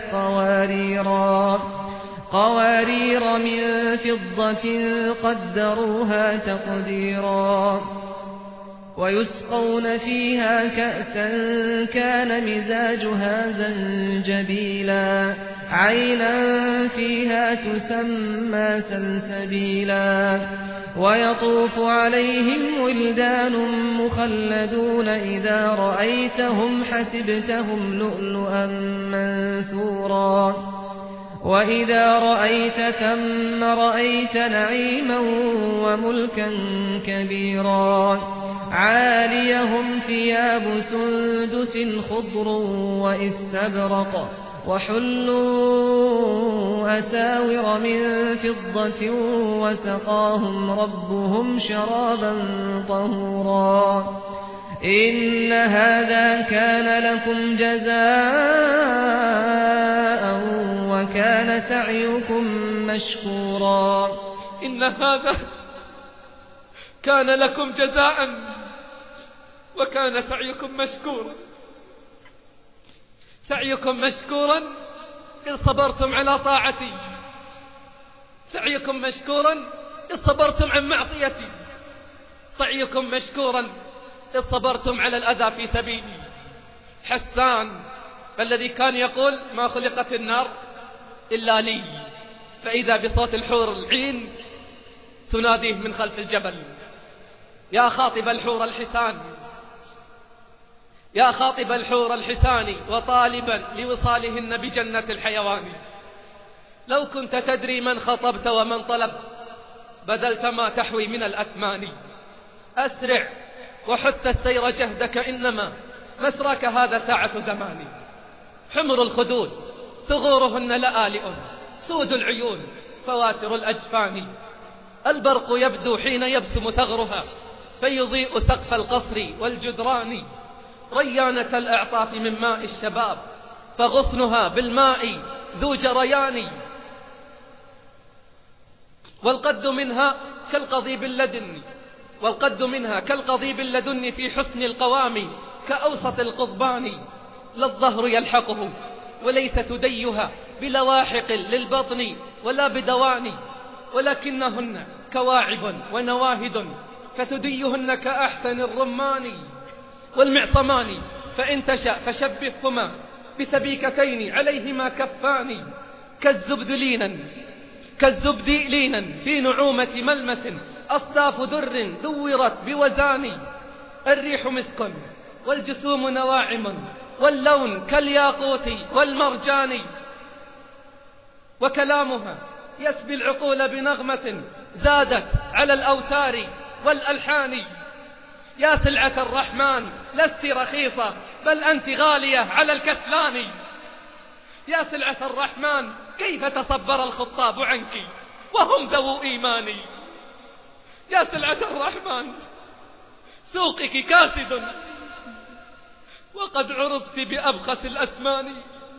قوارير من فضة قدروها تقديرا ويسقون فيها كأسا كان مزاجها زنجبيلا عينا فيها تسمى سلسبيلا ويطوف عليهم ولدان مخلدون إذا رأيتهم حسبتهم لؤلؤا منثورا وإذا رأيت ثم رأيت نعيما وملكا كبيرا عاليهم ثياب سندس خضر وإستبرق وحلوا أساور من فضة وسقاهم ربهم شرابا طهورا إن هذا كان لكم جزاء وكان سعيكم مشكورا. إن هذا كان لكم جزاء وكان سعيكم مشكورا. سعيكم مشكورا إذ صبرتم على طاعتي، سعيكم مشكورا إذ صبرتم عن معصيتي، سعيكم مشكورا إذ صبرتم على الأذى في سبيلي. حسان الذي كان يقول: ما خلقت النار إلا لي، فإذا بصوت الحور العين تناديه من خلف الجبل: يا خاطب الحور الحسان، يا خاطب الحور الحسان وطالبا لوصالهن بجنة الحيوان، لو كنت تدري من خطبت ومن طلب بذلت ما تحوي من الأثمان. أسرع وحث السير جهدك إنما مسراك هذا ساعة زمان. حمر الخدود ثغورهن لآلئ، سود العيون فواتر الأجفان، البرق يبدو حين يبسم ثغرها فيضيء سقف القصر والجدران، ريانة الأعطاف من ماء الشباب فغصنها بالماء ذو جريان، والقد منها كالقضيب اللدن في حسن القوام كأوسط القضبان، لا الظهر يلحقه وليس تديها بلواحق للبطن ولا بدوان، ولكنهن كواعب ونواهد فتديهن كأحسن الرمان والمعصمان، فإن تشأ فشبههما بسبيكتين عليهما كفان، كالزبد لينا في نعومة ملمس أصداف در دورت بوزان، الريح مسك والجسوم نواعم واللون كالياقوت والمرجان، وكلامها يسبي العقول بنغمة زادت على الأوتار والألحان. يا سلعة الرحمن لست رخيصة بل أنت غالية على الكسلان، يا سلعة الرحمن كيف تصبر الخطاب عنك وهم ذو إيمان، يا سلعة الرحمن سوقك كاسد وقد عرضت بأبخس الأثمان.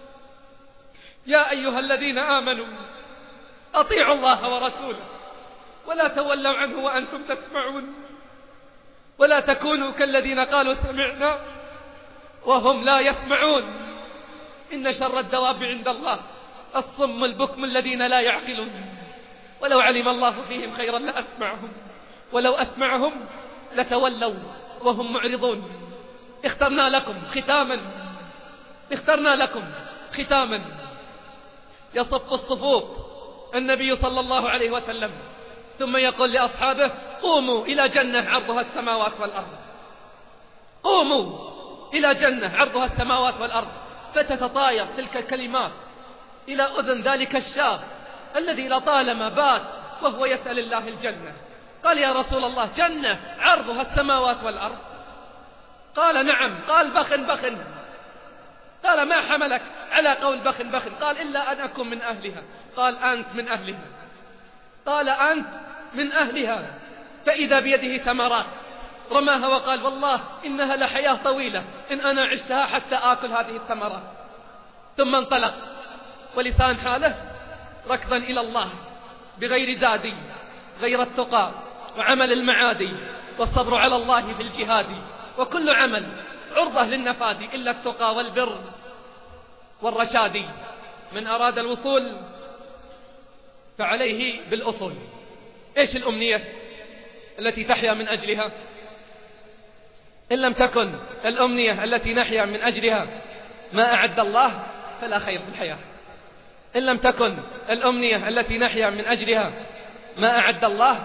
يا أيها الذين آمنوا أطيعوا الله ورسوله ولا تولوا عنه وأنتم تسمعون، ولا تكونوا كالذين قالوا سمعنا وهم لا يسمعون، إن شر الدواب عند الله الصم البكم الذين لا يعقلون، ولو علم الله فيهم خيرا لأسمعهم ولو أسمعهم لتولوا وهم معرضون. اخترنا لكم ختاما يصف الصفوف النبي صلى الله عليه وسلم ثم يقول لأصحابه: قوموا إلى جنة عرضها السماوات والأرض، قوموا إلى جنة عرضها السماوات والأرض. فتتطاير تلك الكلمات إلى أذن ذلك الشاب الذي لطالما بات وهو يسأل الله الجنة. قال يا رسول الله جنة عرضها السماوات والأرض؟ قال نعم. قال بخن بخن. قال ما حملك على قول بخن بخن؟ قال إلا أن أكون من أهلها. قال أنت من أهلها. قال أنت من أهلها. فإذا بيده ثمرات رماها وقال والله إنها لحياة طويلة إن أنا عشتها حتى آكل هذه الثمرات. ثم انطلق ولسان حاله ركضا إلى الله بغير زادي غير التقى وعمل المعادي والصبر على الله في الجهاد، وكل عمل عرضة للنفاد إلا التقى والبر والرشاد. من أراد الوصول فعليه بالأصول. إيش الأمنية التي تحيا من أجلها؟ إن لم تكن الأمنية التي نحيا من أجلها ما أعد الله فلا خير في الحياة. إن لم تكن الأمنية التي نحيا من أجلها ما أعد الله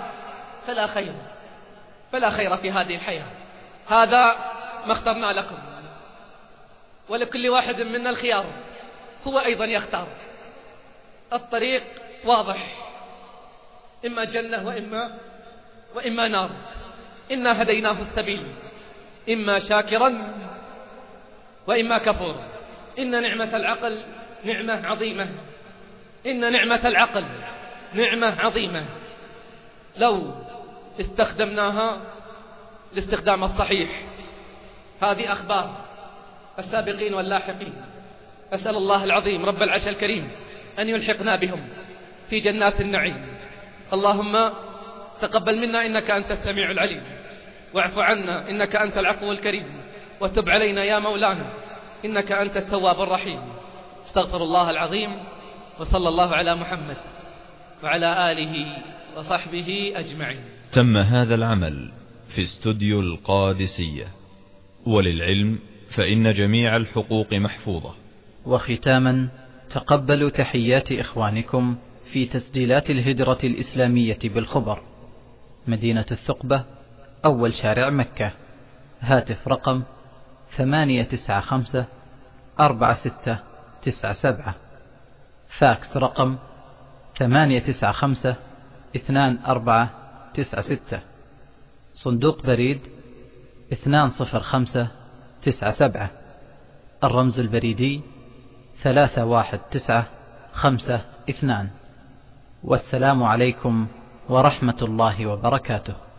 فلا خير في هذه الحياة. هذا ما اخترنا لكم، ولكل واحد منا الخيار، هو أيضا يختار. الطريق واضح، إما جنة وإما نار. إنا هديناه السبيل إما شاكرا وإما كفور. إن نعمة العقل نعمة عظيمة، إن نعمة العقل نعمة عظيمة لو استخدمناها الاستخدام الصحيح. هذه أخبار السابقين واللاحقين. أسأل الله العظيم رب العرش الكريم أن يلحقنا بهم في جنات النعيم. اللهم تقبل منا إنك أنت السميع العليم، واعف عنا إنك أنت العفو الكريم، وتب علينا يا مولانا إنك أنت التواب الرحيم. استغفر الله العظيم، وصلى الله على محمد وعلى آله وصحبه أجمعين. تم هذا العمل في استوديو القادسية، وللعلم فإن جميع الحقوق محفوظة. وختاما تقبلوا تحيات إخوانكم في تسجيلات الهجرة الإسلامية بالخبر، مدينة الثقبة، أول شارع مكة. هاتف رقم 895-4697. فاكس رقم 895-2496. صندوق بريد 20597. الرمز البريدي 31952. والسلام عليكم ورحمة الله وبركاته.